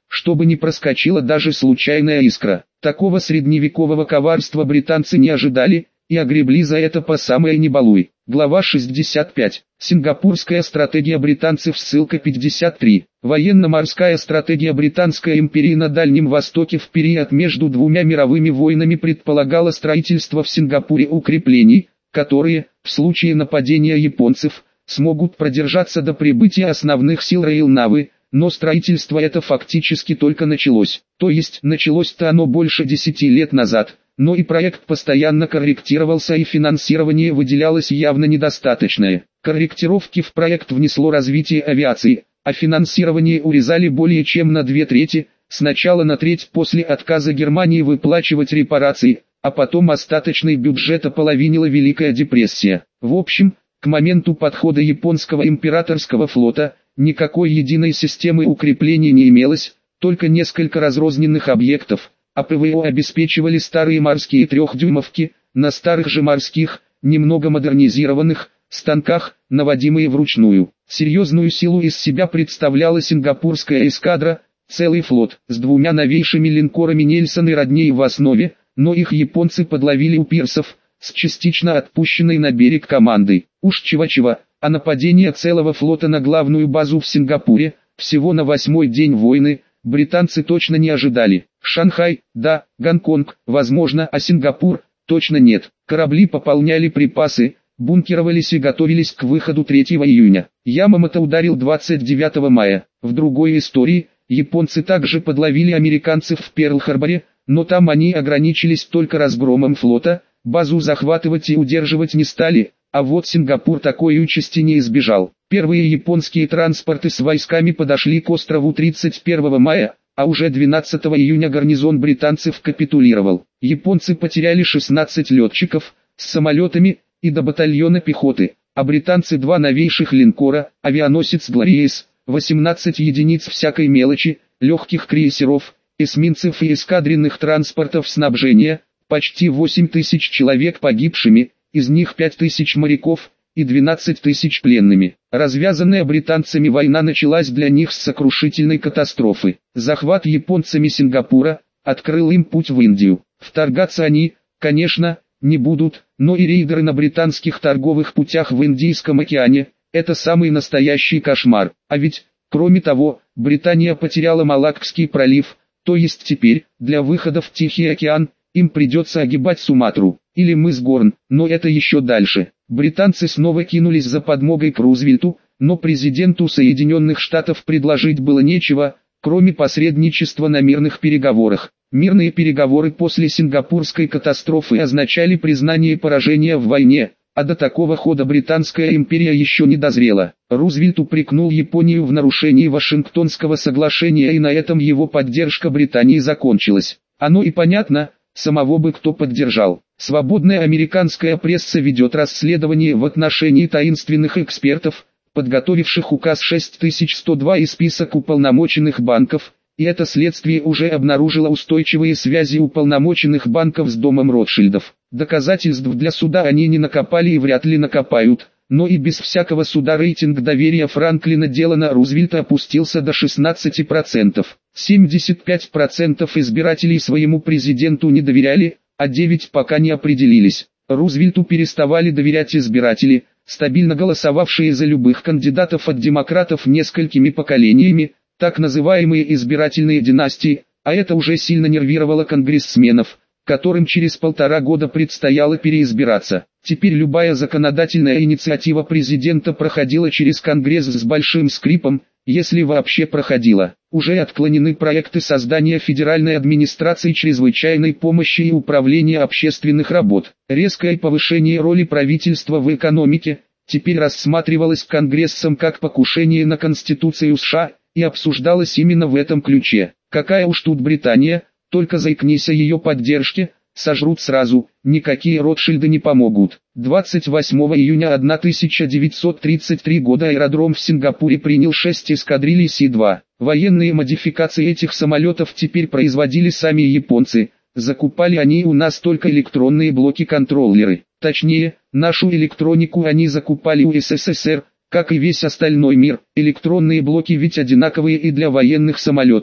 чтобы не проскочила даже случайная искра. Такого средневекового коварства британцы не ожидали, и огребли за это по самое не балуй. Глава шестьдесят пять. Сингапурская стратегия британцев. Ссылка пятьдесят три. Военно-морская стратегия Британской империи на Дальнем Востоке в период между двумя мировыми войнами предполагала строительство в Сингапуре укреплений, которые, в случае нападения японцев, смогут продержаться до прибытия основных сил Роял Навy, но строительство это фактически только началось. То есть началось-то оно больше десяти лет назад, но и проект постоянно корректировался и финансирование выделялось явно недостаточное. Корректировки в проект внесло развитие авиации, а финансирование урезали более чем на две трети, сначала на треть после отказа Германии выплачивать репарации, а потом остаточный бюджет ополовинила Великая депрессия. В общем, к моменту подхода японского императорского флота, никакой единой системы укреплений не имелось, только несколько разрозненных объектов, а ПВО обеспечивали старые морские трехдюймовки, на старых же морских, немного модернизированных, станках, наводимые вручную. Серьезную силу из себя представляла сингапурская эскадра, целый флот, с двумя новейшими линкорами Нельсон и Родней в основе, но их японцы подловили у пирсов, с частично отпущенной на берег командой. Уж чего-чего, а нападение целого флота на главную базу в Сингапуре, всего на восьмой день войны, британцы точно не ожидали. Шанхай, да, Гонконг, возможно, а Сингапур, точно нет. Корабли пополняли припасы, бункировались и готовились к выходу третьего июня. Ямамото ударил двадцать девятого мая. В другой истории, японцы также подловили американцев в Перл-Харборе, но там они ограничились только разгромом флота, базу захватывать и удерживать не стали, а вот Сингапур такой участи не избежал. Первые японские транспорты с войсками подошли к острову тридцать первого мая, а уже двенадцатого июня гарнизон британцев капитулировал. Японцы потеряли шестнадцать летчиков, с самолетами, и до батальона пехоты, а британцы два новейших линкора, авианосец Глориейс, восемнадцать единиц всякой мелочи, легких крейсеров, эсминцев и эскадренных транспортов снабжения, почти восемь тысяч человек погибшими, из них пять тысяч моряков и двенадцать тысяч пленными. Развязанная британцами война началась для них с сокрушительной катастрофы. Захват японцами Сингапура открыл им путь в Индию. Вторгаться они, конечно, не будут, но и рейдеры на британских торговых путях в Индийском океане – это самый настоящий кошмар. А ведь, кроме того, Британия потеряла Малаккский пролив, то есть теперь, для выхода в Тихий океан, им придется огибать Суматру, или мыс Горн, но это еще дальше. Британцы снова кинулись за подмогой к Рузвельту, но президенту Соединенных Штатов предложить было нечего, кроме посредничества на мирных переговорах. Мирные переговоры после сингапурской катастрофы означали признание поражения в войне, а до такого хода Британская империя еще не дозрела. Рузвельт упрекнул Японию в нарушении Вашингтонского соглашения, и на этом его поддержка Британии закончилась. Оно и понятно, самого бы кто поддержал. Свободная американская пресса ведет расследование в отношении таинственных экспертов, подготовивших указ шесть тысяч сто два и список уполномоченных банков, и это следствие уже обнаружило устойчивые связи уполномоченных банков с домом Ротшильдов. Доказательств для суда они не накопали и вряд ли накопают, но и без всякого суда рейтинг доверия Франклина Делано Рузвельта опустился до шестнадцати процентов. семьдесят пять процентов избирателей своему президенту не доверяли, а девять процентов пока не определились. Рузвельту переставали доверять избиратели, стабильно голосовавшие за любых кандидатов от демократов несколькими поколениями, так называемые избирательные династии, а это уже сильно нервировало конгрессменов, которым через полтора года предстояло переизбираться. Теперь любая законодательная инициатива президента проходила через Конгресс с большим скрипом, если вообще проходила. Уже отклонены проекты создания Федеральной администрации чрезвычайной помощи и управления общественных работ. Резкое повышение роли правительства в экономике теперь рассматривалось Конгрессом как покушение на Конституцию США, и обсуждалось именно в этом ключе. Какая уж тут Британия, только заикнись о ее поддержке, сожрут сразу, никакие Ротшильды не помогут. двадцать восьмого июня тысяча девятьсот тридцать третьего года аэродром в Сингапуре принял шесть эскадрилий Си два. Военные модификации этих самолетов теперь производили сами японцы, закупали они у нас только электронные блоки-контроллеры. Точнее, нашу электронику они закупали у Эс Эс Эс Эр, как и весь остальной мир. Электронные блоки ведь одинаковые и для военных самолетов,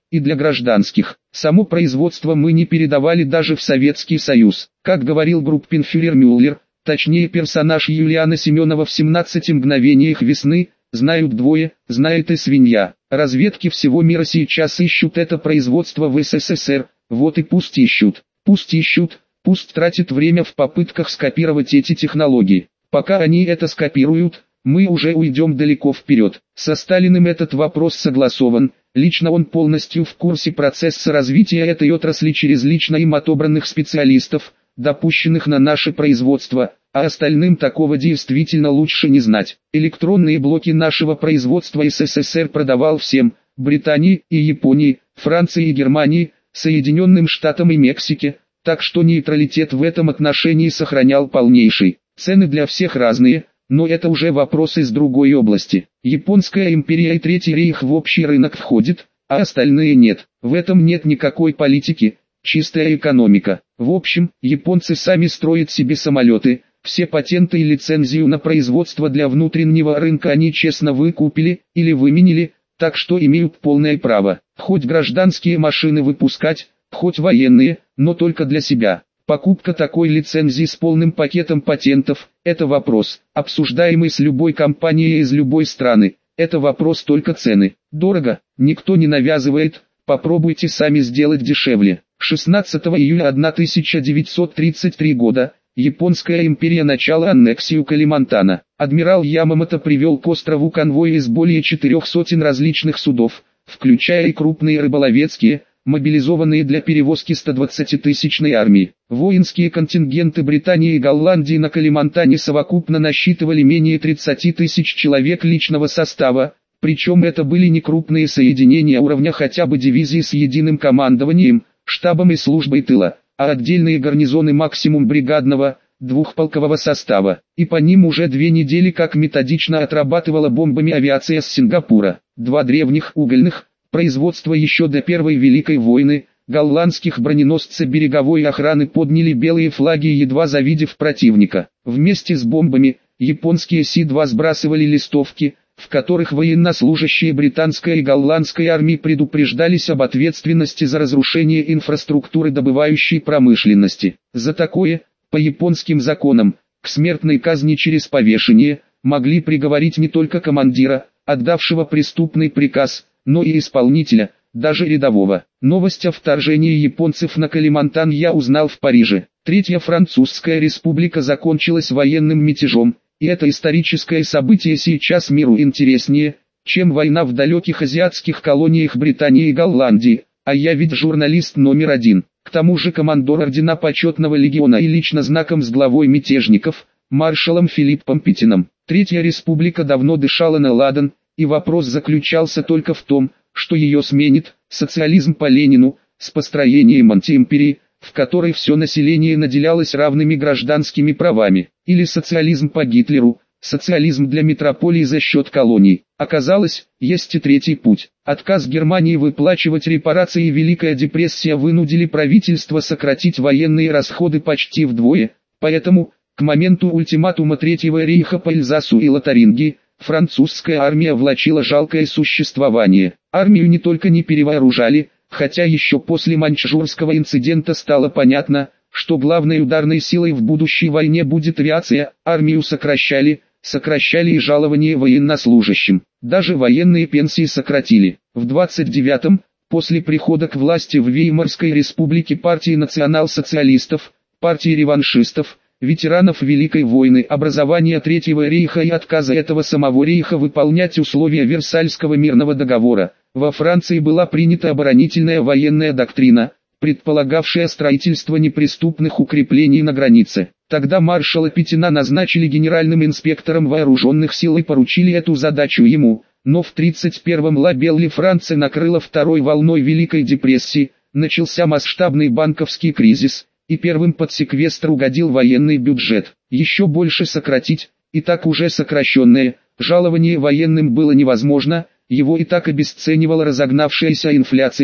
и для гражданских. Само производство мы не передавали даже в Советский Союз. Как говорил группенфюрер Мюллер, точнее персонаж Юлиана Семенова в семнадцати мгновениях весны, знают двое, знает и свинья. Разведки всего мира сейчас ищут это производство в СССР, вот и пусть ищут, пусть ищут, пусть тратят время в попытках скопировать эти технологии. Пока они это скопируют, мы уже уйдем далеко вперед. Со Сталиным этот вопрос согласован, лично он полностью в курсе процесса развития этой отрасли через лично им отобранных специалистов, допущенных на наше производство, а остальным такого действительно лучше не знать. Электронные блоки нашего производства СССР продавал всем, Британии и Японии, Франции и Германии, Соединенным Штатам и Мексике, так что нейтралитет в этом отношении сохранял полнейший. Цены для всех разные, но это уже вопрос из другой области. Японская империя и Третий рейх в общий рынок входит, а остальные нет. В этом нет никакой политики, чистая экономика. В общем, японцы сами строят себе самолеты, все патенты и лицензию на производство для внутреннего рынка они честно выкупили или выменили, так что имеют полное право, хоть гражданские машины выпускать, хоть военные, но только для себя. Покупка такой лицензии с полным пакетом патентов – это вопрос, обсуждаемый с любой компанией из любой страны, это вопрос только цены. Дорого, никто не навязывает, попробуйте сами сделать дешевле. шестнадцатого июля тысяча девятьсот тридцать третьего года, Японская империя начала аннексию Калимантана. Адмирал Ямамото привел к острову конвой из более четырех сотен различных судов, включая и крупные рыболовецкие, мобилизованные для перевозки стодвадцатитысячной армии. Воинские контингенты Британии и Голландии на Калимантане совокупно насчитывали менее тридцати тысяч человек личного состава, причем это были не крупные соединения уровня хотя бы дивизии с единым командованием, штабом и службой тыла, а отдельные гарнизоны максимум бригадного, двухполкового состава, и по ним уже две недели как методично отрабатывала бомбами авиация с Сингапура. Два древних угольных, производства еще до Первой Великой войны, голландских броненосца береговой охраны подняли белые флаги, едва завидев противника. Вместе с бомбами, японские Си два сбрасывали листовки, в которых военнослужащие британской и голландской армии предупреждались об ответственности за разрушение инфраструктуры добывающей промышленности. За такое, по японским законам, к смертной казни через повешение, могли приговорить не только командира, отдавшего преступный приказ, но и исполнителя, даже рядового. Новость о вторжении японцев на Калимантан я узнал в Париже. Третья Французская республика закончилась военным мятежом, и это историческое событие сейчас миру интереснее, чем война в далеких азиатских колониях Британии и Голландии, а я ведь журналист номер один. К тому же командор ордена почетного легиона и лично знаком с главой мятежников, маршалом Филиппом Петином. Третья республика давно дышала на ладан, и вопрос заключался только в том, что ее сменит социализм по Ленину, с построением антиимперии, в которой все население наделялось равными гражданскими правами, или социализм по Гитлеру, социализм для метрополии за счет колоний. Оказалось, есть и третий путь. Отказ Германии выплачивать репарации и Великая депрессия вынудили правительство сократить военные расходы почти вдвое, поэтому, к моменту ультиматума Третьего рейха по Эльзасу и Лотарингии, французская армия влачила жалкое существование. Армию не только не перевооружали, хотя еще после Маньчжурского инцидента стало понятно, что главной ударной силой в будущей войне будет авиация, армию сокращали, сокращали и жалования военнослужащим. Даже военные пенсии сократили. В двадцать девятом, после прихода к власти в Веймарской республике партии национал-социалистов, партии реваншистов, ветеранов Великой войны, образования Третьего рейха и отказа этого самого рейха выполнять условия Версальского мирного договора, во Франции была принята оборонительная военная доктрина, предполагавшая строительство неприступных укреплений на границе. Тогда маршала Петина назначили генеральным инспектором вооруженных сил и поручили эту задачу ему, но в тридцать первом Ла-Белли Франция накрыла второй волной Великой депрессии, начался масштабный банковский кризис, и первым под секвестр угодил военный бюджет. Еще больше сократить, и так уже сокращенное, жалование военным было невозможно, его и так обесценивала разогнавшаяся инфляция,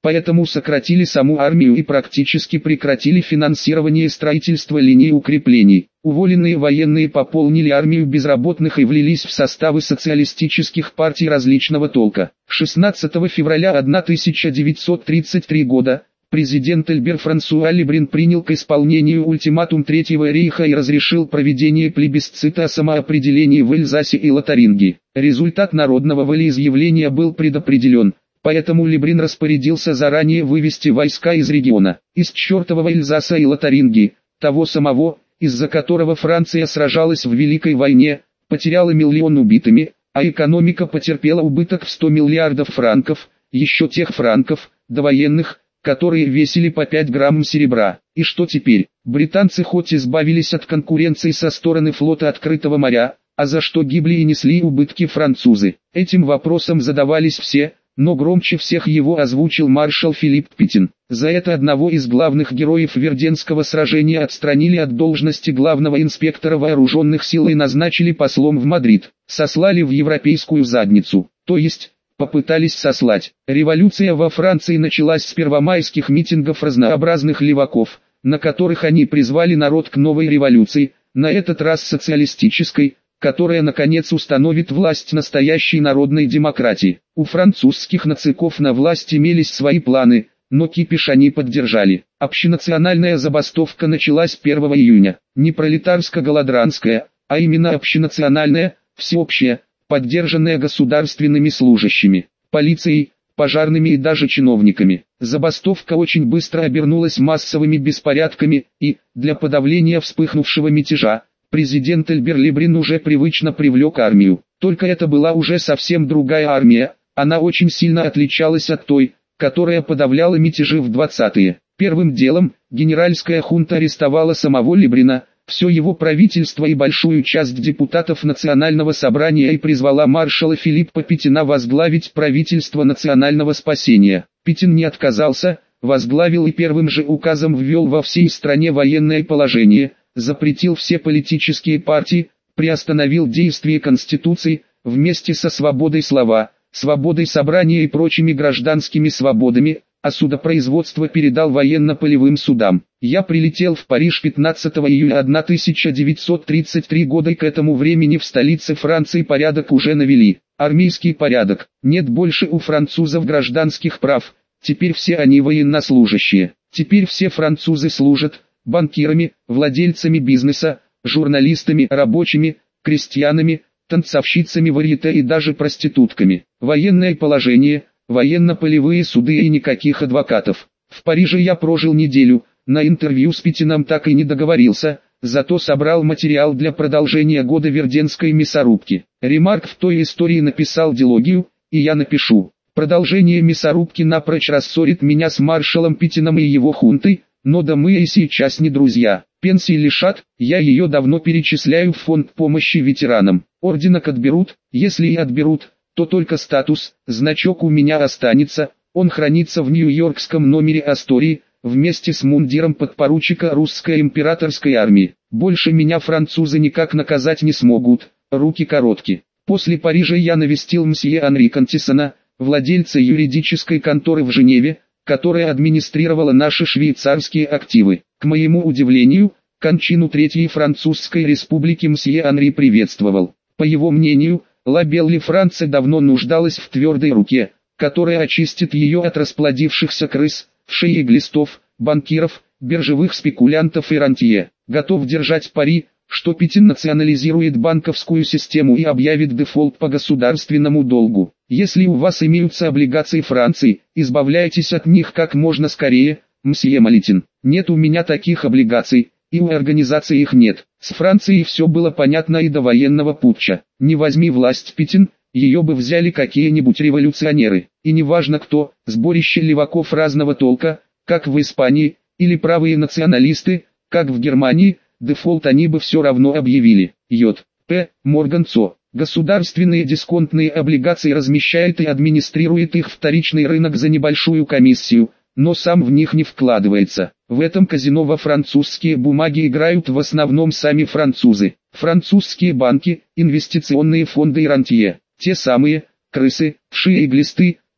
поэтому сократили саму армию и практически прекратили финансирование строительства линий укреплений. Уволенные военные пополнили армию безработных и влились в составы социалистических партий различного толка. шестнадцатого февраля тысяча девятьсот тридцать третьего года президент Альбер Франсуа Лебрин принял к исполнению ультиматум Третьего рейха и разрешил проведение плебисцита о самоопределении в Эльзасе и Лотарингии. Результат народного волеизъявления был предопределен. Поэтому Лебрин распорядился заранее вывести войска из региона, из чертового Эльзаса и Лотарингии, того самого, из-за которого Франция сражалась в Великой войне, потеряла миллион убитыми, а экономика потерпела убыток в сто миллиардов франков, еще тех франков, довоенных, которые весили по пять грамм серебра. И что теперь? Британцы хоть избавились от конкуренции со стороны флота открытого моря, а за что гибли и несли убытки французы? Этим вопросом задавались все, но громче всех его озвучил маршал Филипп Петин. За это одного из главных героев Верденского сражения отстранили от должности главного инспектора вооруженных сил и назначили послом в Мадрид. Сослали в европейскую задницу, то есть попытались сослать. Революция во Франции началась с первомайских митингов разнообразных леваков, на которых они призвали народ к новой революции, на этот раз социалистической, которая наконец установит власть настоящей народной демократии. У французских нациков на власть имелись свои планы, но кипиш они поддержали. Общенациональная забастовка началась первого июня. Не пролетарско-голодранская, а именно общенациональная, всеобщая, поддержанная государственными служащими, полицией, пожарными и даже чиновниками. Забастовка очень быстро обернулась массовыми беспорядками, и, для подавления вспыхнувшего мятежа, президент Альбер Лебрин уже привычно привлек армию. Только это была уже совсем другая армия, она очень сильно отличалась от той, которая подавляла мятежи в двадцатые. Первым делом, генеральская хунта арестовала самого Лебрина, все его правительство и большую часть депутатов Национального собрания и призвала маршала Филиппа Петина возглавить правительство национального спасения. Петин не отказался, возглавил и первым же указом ввел во всей стране военное положение, запретил все политические партии, приостановил действие Конституции, вместе со свободой слова, свободой собрания и прочими гражданскими свободами, а судопроизводство передал военно-полевым судам. Я прилетел в Париж пятнадцатого июля тысяча девятьсот тридцать третьего года, и к этому времени в столице Франции порядок уже навели. Армейский порядок. Нет больше у французов гражданских прав, теперь все они военнослужащие. Теперь все французы служат банкирами, владельцами бизнеса, журналистами, рабочими, крестьянами, танцовщицами варьете и даже проститутками. Военное положение, военно-полевые суды и никаких адвокатов. В Париже я прожил неделю, на интервью с Петином так и не договорился, зато собрал материал для продолжения года Верденской мясорубки. Ремарк в той истории написал дилогию, и я напишу. Продолжение мясорубки напрочь рассорит меня с маршалом Петином и его хунтой, но да мы и сейчас не друзья. Пенсии лишат, я ее давно перечисляю в фонд помощи ветеранам. Орденок отберут, если и отберут, то только статус, значок у меня останется, он хранится в нью-йоркском номере Астории, вместе с мундиром подпоручика русской императорской армии. Больше меня французы никак наказать не смогут, руки коротки. После Парижа я навестил мсье Анри Кантисона, владельца юридической конторы в Женеве, которая администрировала наши швейцарские активы. К моему удивлению, кончину Третьей Французской Республики мсье Анри приветствовал. По его мнению, Ла Белли Франция давно нуждалась в твердой руке, которая очистит ее от расплодившихся крыс, вшей и глистов, банкиров, биржевых спекулянтов и рантье. Готов держать пари, что Петин национализирует банковскую систему и объявит дефолт по государственному долгу. Если у вас имеются облигации Франции, избавляйтесь от них как можно скорее, мсье Малитин. Нет у меня таких облигаций, и у организации их нет. С Францией все было понятно и до военного путча. Не возьми власть Петин, ее бы взяли какие-нибудь революционеры. И неважно кто, сборище леваков разного толка, как в Испании, или правые националисты, как в Германии, дефолт они бы все равно объявили. J. П. Морган Цо. Государственные дисконтные облигации размещает и администрирует их вторичный рынок за небольшую комиссию, но сам в них не вкладывается. В этом казино во французские бумаги играют в основном сами французы. Французские банки, инвестиционные фонды и рантье. Те самые, крысы, вши и глисты,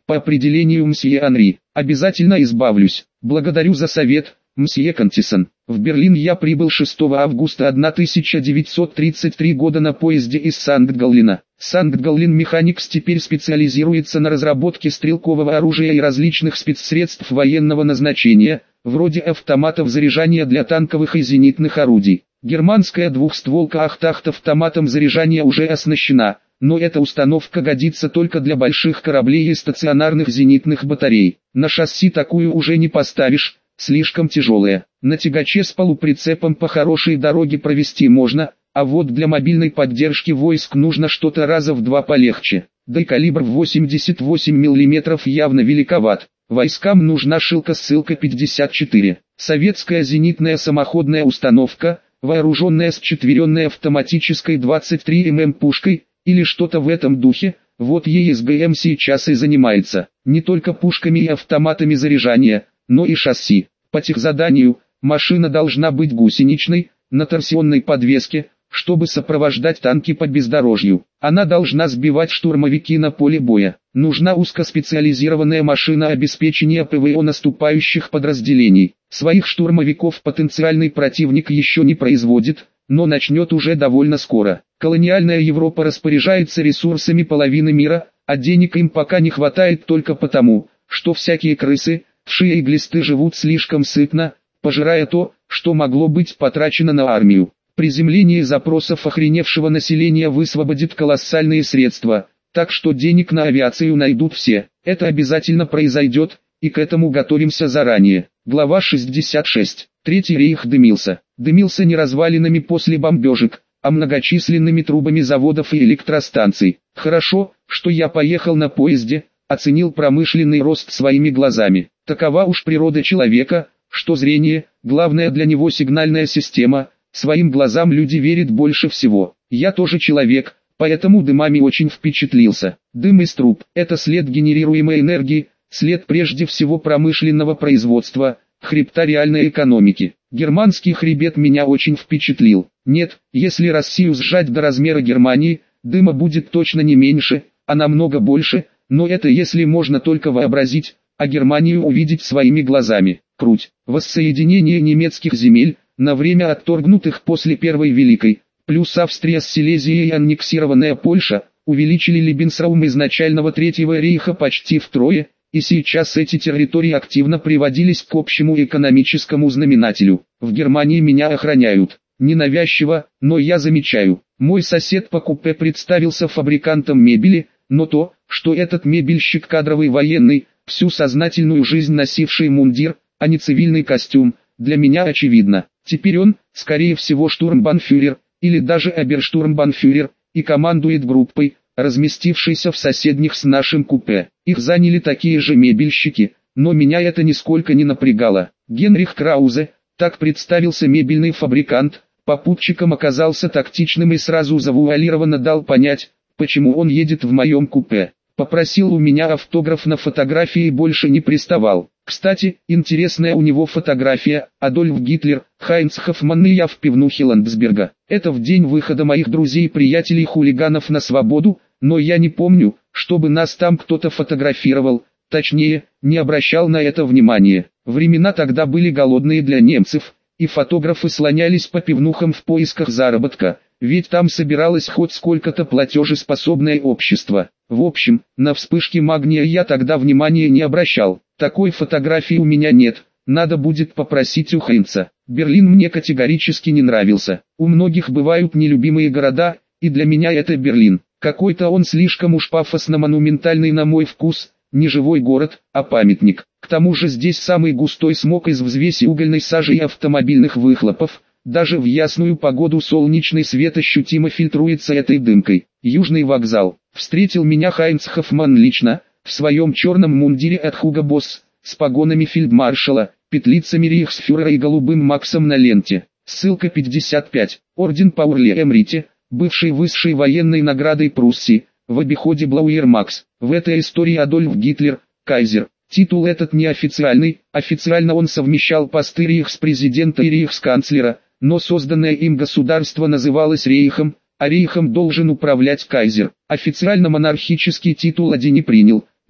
По определению мсье Анри, обязательно избавлюсь. Благодарю за совет, мсье Кантисон. В Берлин я прибыл шестого августа тысяча девятьсот тридцать третьего года на поезде из Санкт-Галлена. Санкт-Галлен Механикс теперь специализируется на разработке стрелкового оружия и различных спецсредств военного назначения, вроде автоматов заряжания для танковых и зенитных орудий. Германская двухстволка Ахтахт автоматом заряжания уже оснащена, но эта установка годится только для больших кораблей и стационарных зенитных батарей. На шасси такую уже не поставишь, слишком тяжелая. На тягаче с полуприцепом по хорошей дороге провести можно, а вот для мобильной поддержки войск нужно что-то раза в два полегче. Да и калибр восемьдесят восемь миллиметров явно великоват. Войскам нужна шилка-ссылка пятьдесят четыре. Советская зенитная самоходная установка, вооруженная с четверенной автоматической двадцать три миллиметра пушкой, или что-то в этом духе, вот е эс гэ эм сейчас и занимается. Не только пушками и автоматами заряжания, но и шасси. По техзаданию, машина должна быть гусеничной, на торсионной подвеске, чтобы сопровождать танки по бездорожью. Она должна сбивать штурмовики на поле боя. Нужна узкоспециализированная машина обеспечения ПВО наступающих подразделений. Своих штурмовиков потенциальный противник еще не производит, но начнет уже довольно скоро. Колониальная Европа распоряжается ресурсами половины мира, а денег им пока не хватает только потому, что всякие крысы, вши и глисты живут слишком сытно, пожирая то, что могло быть потрачено на армию. Приземление запросов охреневшего населения высвободит колоссальные средства, так что денег на авиацию найдут все. Это обязательно произойдет, и к этому готовимся заранее. Глава шестьдесят шесть. Третий рейх дымился. Дымился не развалинами после бомбежек, а многочисленными трубами заводов и электростанций. Хорошо, что я поехал на поезде, оценил промышленный рост своими глазами. Такова уж природа человека, что зрение, главная для него сигнальная система, своим глазам люди верят больше всего. Я тоже человек, поэтому дымами очень впечатлился. Дым из труб – это след генерируемой энергии, след прежде всего промышленного производства, хребта реальной экономики. Германский хребет меня очень впечатлил. Нет, если Россию сжать до размера Германии, дыма будет точно не меньше, а намного больше, но это если можно только вообразить, а Германию увидеть своими глазами. Круть. Воссоединение немецких земель, на время отторгнутых после Первой Великой, плюс Австрия с Силезией и аннексированная Польша, увеличили Лебенсраум изначального Третьего рейха почти втрое, и сейчас эти территории активно приводились к общему экономическому знаменателю. В Германии меня охраняют. Ненавязчиво, но я замечаю. Мой сосед по купе представился фабрикантом мебели, но то, что этот мебельщик кадровый военный, всю сознательную жизнь носивший мундир, а не цивильный костюм, для меня очевидно. Теперь он, скорее всего, штурмбанфюрер, или даже оберштурмбанфюрер, и командует группой, разместившейся в соседних с нашим купе. Их заняли такие же мебельщики, но меня это нисколько не напрягало. Генрих Краузе, так представился мебельный фабрикант, попутчиком оказался тактичным и сразу завуалированно дал понять, почему он едет в моем купе. Попросил у меня автограф на фотографии и больше не приставал. Кстати, интересная у него фотография: Адольф Гитлер, Хайнц Хоффман и я в пивнухе Ландсберга. Это в день выхода моих друзей-приятелей-хулиганов на свободу, но я не помню, чтобы нас там кто-то фотографировал, точнее, не обращал на это внимания. Времена тогда были голодные для немцев, и фотографы слонялись по пивнухам в поисках заработка, ведь там собиралось хоть сколько-то платежеспособное общество. В общем, на вспышки магния я тогда внимания не обращал. Такой фотографии у меня нет, надо будет попросить у Хайнца. Берлин мне категорически не нравился. У многих бывают нелюбимые города, и для меня это Берлин. Какой-то он слишком уж пафосно-монументальный на мой вкус, не живой город, а памятник. К тому же здесь самый густой смог из взвеси угольной сажи и автомобильных выхлопов. Даже в ясную погоду солнечный свет ощутимо фильтруется этой дымкой. Южный вокзал. Встретил меня Хайнц Хоффман лично, в своем черном мундире от Hugo Boss, с погонами фельдмаршала, петлицами рейхсфюрера и голубым Максом на ленте. Ссылка пятьдесят пять. Орден Пауэрли Эмрити, бывший высшей военной наградой Пруссии, в обиходе Блауэр Макс. В этой истории Адольф Гитлер, кайзер. Титул этот неофициальный, официально он совмещал посты рейхспрезидента и рейхсканцлера, но созданное им государство называлось рейхом, а рейхом должен управлять кайзер. Официально монархический титул один не принял, но,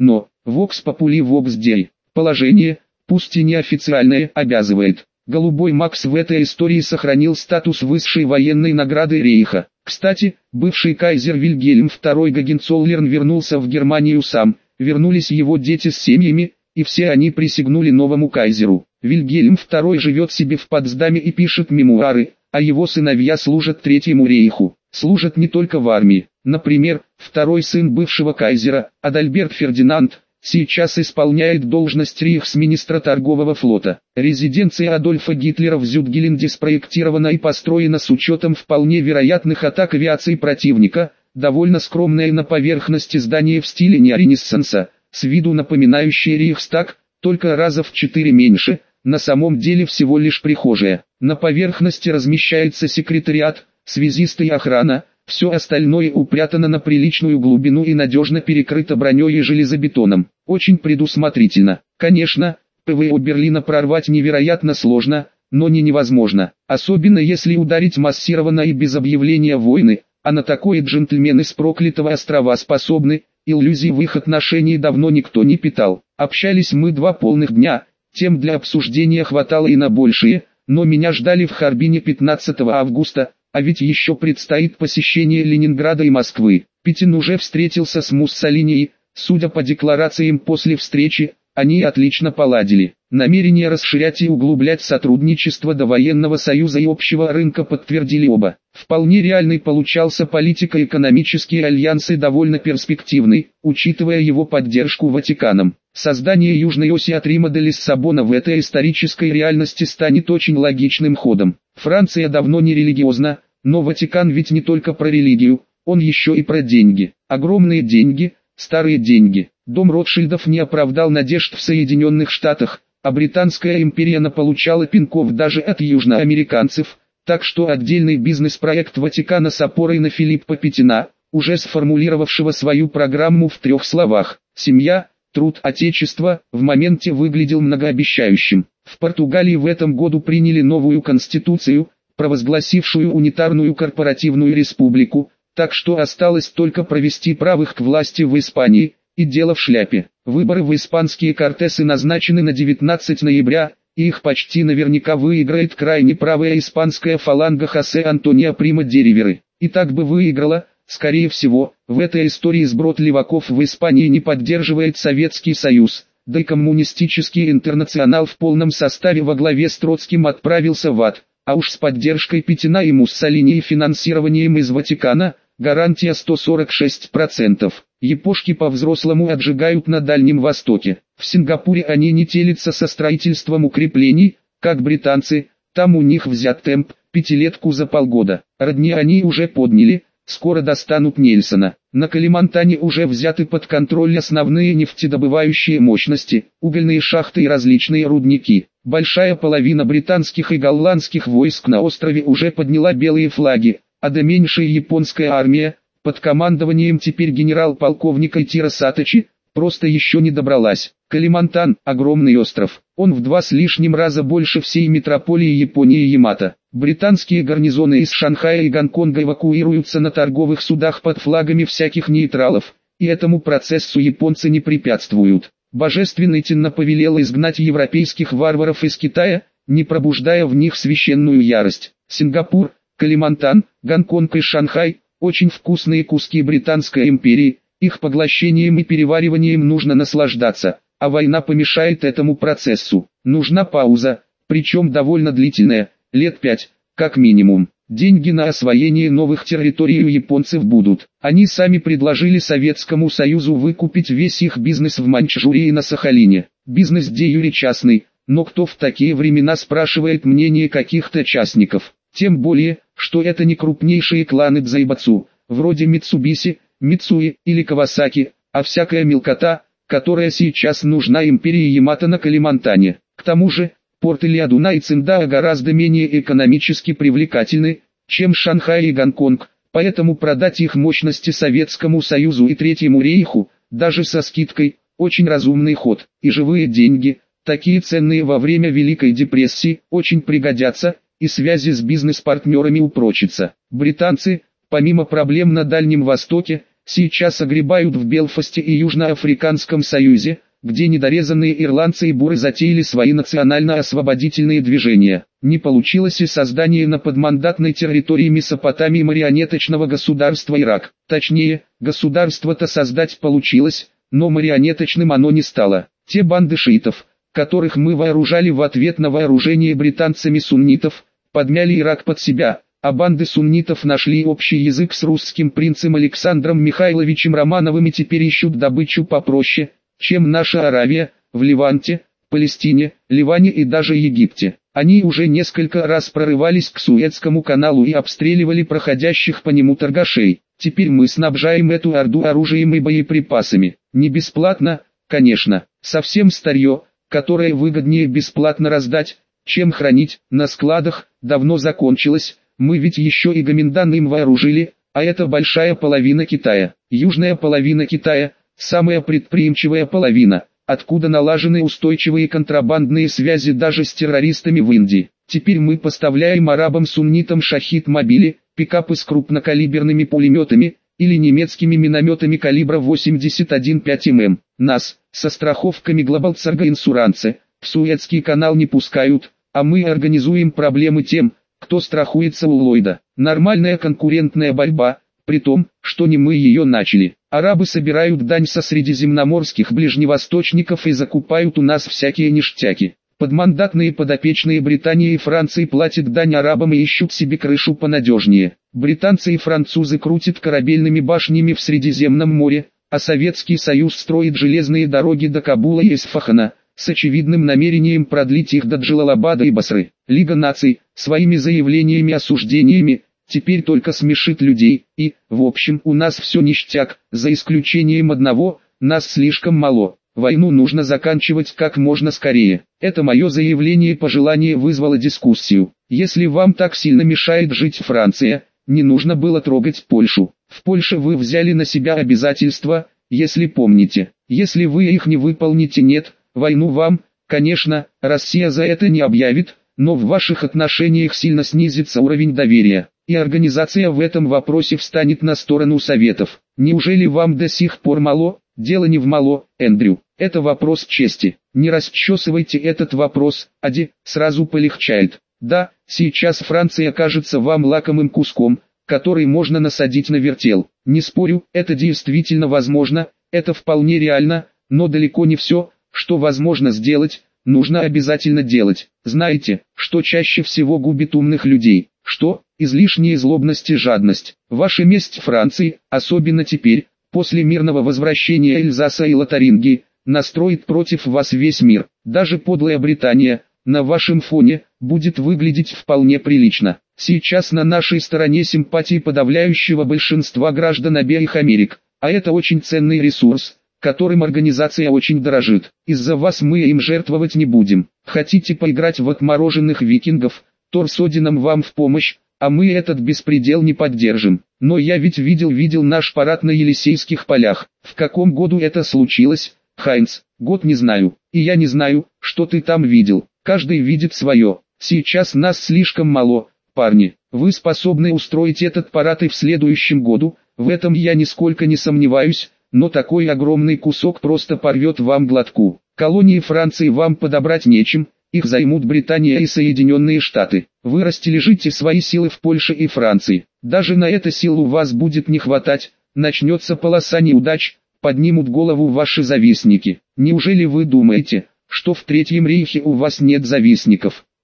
Vox Populi Vox Dei. Положение, пусть и неофициальное, обязывает. Голубой Макс в этой истории сохранил статус высшей военной награды Рейха. Кстати, бывший кайзер Вильгельм второй Гогенцоллерн вернулся в Германию сам, вернулись его дети с семьями, и все они присягнули новому кайзеру. Вильгельм второй живет себе в Потсдаме и пишет мемуары, а его сыновья служат Третьему рейху. Служат не только в армии. Например, второй сын бывшего кайзера, Адальберт Фердинанд, сейчас исполняет должность рейхсминистра торгового флота. Резиденция Адольфа Гитлера в Зюдгеленде спроектирована и построена с учетом вполне вероятных атак авиации противника, довольно скромное на поверхности здание в стиле неоренессанса, с виду напоминающее Рейхстаг, только раза в четыре меньше, на самом деле всего лишь прихожая. На поверхности размещается секретариат, связисты и охрана, все остальное упрятано на приличную глубину и надежно перекрыто броней и железобетоном. Очень предусмотрительно. Конечно, ПВО Берлина прорвать невероятно сложно, но не невозможно. Особенно если ударить массированно и без объявления войны, а на такое джентльмены с проклятого острова способны, иллюзий в их отношении давно никто не питал. Общались мы два полных дня, тем для обсуждения хватало и на большие, но меня ждали в Харбине пятнадцатого августа, а ведь еще предстоит посещение Ленинграда и Москвы. Петин уже встретился с Муссолини и, судя по декларациям после встречи, они отлично поладили. Намерение расширять и углублять сотрудничество до военного союза и общего рынка подтвердили оба. Вполне реальный получался политико-экономический альянс и довольно перспективный, учитывая его поддержку Ватиканом. Создание южной оси от Рима до Лиссабона в этой исторической реальности станет очень логичным ходом. Франция давно не религиозна, но Ватикан ведь не только про религию, он еще и про деньги. Огромные деньги, старые деньги. Дом Ротшильдов не оправдал надежд в Соединенных Штатах, а Британская империя наполучала пинков даже от южноамериканцев, так что отдельный бизнес-проект Ватикана с опорой на Филиппа Петина, уже сформулировавшего свою программу в трех словах «Семья, труд, отечество», в моменте выглядел многообещающим. В Португалии в этом году приняли новую конституцию, провозгласившую унитарную корпоративную республику, так что осталось только провести правых к власти в Испании, и дело в шляпе. Выборы в испанские Кортесы назначены на девятнадцатое ноября, и их почти наверняка выиграет крайне правая испанская фаланга Хосе Антонио Прима де Риверы. И так бы выиграла, скорее всего, в этой истории сброд леваков в Испании не поддерживает Советский Союз, да и коммунистический интернационал в полном составе во главе с Троцким отправился в ад, а уж с поддержкой Петина и Муссолини и финансированием из Ватикана, гарантия сто сорок шесть процентов. Япошки по-взрослому отжигают на Дальнем Востоке. В Сингапуре они не телятся со строительством укреплений, как британцы, там у них взят темп, пятилетку за полгода. Родни они уже подняли, скоро достанут Нельсона. На Калимантане уже взяты под контроль основные нефтедобывающие мощности, угольные шахты и различные рудники. Большая половина британских и голландских войск на острове уже подняла белые флаги, а до меньшая японская армия, под командованием теперь генерал-полковника Итиро Саточи, просто еще не добралась. Калимантан – огромный остров, он в два с лишним раза больше всей метрополии Японии Ямато. Британские гарнизоны из Шанхая и Гонконга эвакуируются на торговых судах под флагами всяких нейтралов, и этому процессу японцы не препятствуют. Божественный Тенна повелел изгнать европейских варваров из Китая, не пробуждая в них священную ярость. Сингапур, Калимантан, Гонконг и Шанхай – очень вкусные куски Британской империи, их поглощением и перевариванием нужно наслаждаться, а война помешает этому процессу. Нужна пауза, причем довольно длительная, лет пять, как минимум. Деньги на освоение новых территорий у японцев будут. Они сами предложили Советскому Союзу выкупить весь их бизнес в Маньчжурии и на Сахалине. Бизнес де юре частный, но кто в такие времена спрашивает мнение каких-то частников? Тем более, что это не крупнейшие кланы дзайбацу, вроде Митсубиси, Митсуи или Кавасаки, а всякая мелкота, которая сейчас нужна империи Ямато на Калимантане. К тому же, порты Лиадуна и Циндао гораздо менее экономически привлекательны, чем Шанхай и Гонконг, поэтому продать их мощности Советскому Союзу и Третьему Рейху, даже со скидкой, очень разумный ход. И живые деньги, такие ценные во время Великой депрессии, очень пригодятся, и связи с бизнес-партнерами упрочатся. Британцы, помимо проблем на Дальнем Востоке, сейчас огребают в Белфасте и Южноафриканском Союзе, где недорезанные ирландцы и буры затеяли свои национально-освободительные движения. Не получилось и создание на подмандатной территории Месопотамии марионеточного государства Ирак. Точнее, государство-то создать получилось, но марионеточным оно не стало. Те банды шиитов, которых мы вооружали в ответ на вооружение британцами суннитов, подмяли Ирак под себя, а банды суннитов нашли общий язык с русским принцем Александром Михайловичем Романовым и теперь ищут добычу попроще, чем наша Аравия, в Ливанте, Палестине, Ливане и даже Египте. Они уже несколько раз прорывались к Суэцкому каналу и обстреливали проходящих по нему торгашей. Теперь мы снабжаем эту орду оружием и боеприпасами. Не бесплатно, конечно, совсем старье, которое выгоднее бесплатно раздать, чем хранить на складах, давно закончилось. Мы ведь еще и Гоминдан им вооружили, а это большая половина Китая. Южная половина Китая – самая предприимчивая половина, откуда налажены устойчивые контрабандные связи даже с террористами в Индии. Теперь мы поставляем арабам-суннитам шахид-мобили, пикапы с крупнокалиберными пулеметами, или немецкими минометами калибра восемьдесят один и пять миллиметров. Нас, со страховками Глобалцарга Инсурансе, в Суэцкий канал не пускают, а мы организуем проблемы тем, кто страхуется у Ллойда. Нормальная конкурентная борьба, при том, что не мы ее начали. Арабы собирают дань со средиземноморских ближневосточников и закупают у нас всякие ништяки. Подмандатные подопечные Британии и Франции платят дань арабам и ищут себе крышу понадежнее. Британцы и французы крутят корабельными башнями в Средиземном море, а Советский Союз строит железные дороги до Кабула и Исфахана, с очевидным намерением продлить их до Джалалабада и Басры. Лига наций, своими заявлениями и осуждениями, теперь только смешит людей, и, в общем, у нас все ништяк, за исключением одного, нас слишком мало. Войну нужно заканчивать как можно скорее. Это мое заявление и пожелание вызвало дискуссию. Если вам так сильно мешает жить Франция, не нужно было трогать Польшу. В Польше вы взяли на себя обязательства, если помните. Если вы их не выполните, нет, войну вам, конечно, Россия за это не объявит, но в ваших отношениях сильно снизится уровень доверия, и организация в этом вопросе встанет на сторону Советов. Неужели вам до сих пор мало? Дело не в мало, Эндрю, это вопрос чести. Не расчесывайте этот вопрос, Ади, сразу полегчает. Да, сейчас Франция кажется вам лакомым куском, который можно насадить на вертел. Не спорю, это действительно возможно, это вполне реально, но далеко не все, что возможно сделать, нужно обязательно делать. Знаете, что чаще всего губит умных людей? Что? Излишняя злобность и жадность. Ваша месть Франции, особенно теперь, после мирного возвращения Эльзаса и Лотарингии, настроит против вас весь мир. Даже подлая Британия, на вашем фоне, будет выглядеть вполне прилично. Сейчас на нашей стороне симпатии подавляющего большинства граждан обеих Америк, а это очень ценный ресурс, которым организация очень дорожит. Из-за вас мы им жертвовать не будем. Хотите поиграть в отмороженных викингов, Тор с Одином вам в помощь, а мы этот беспредел не поддержим. Но я ведь видел-видел наш парад на Елисейских полях. В каком году это случилось, Хайнц? Год не знаю. И я не знаю, что ты там видел. Каждый видит свое. Сейчас нас слишком мало, парни. Вы способны устроить этот парад и в следующем году, в этом я нисколько не сомневаюсь, но такой огромный кусок просто порвет вам глотку. Колонии Франции вам подобрать нечем, их займут Британия и Соединенные Штаты. Вы растяжите свои силы в Польше и Франции. Даже на это сил у вас будет не хватать, начнется полоса неудач, поднимут голову ваши завистники. Неужели вы думаете, что в Третьем рейхе у вас нет завистников?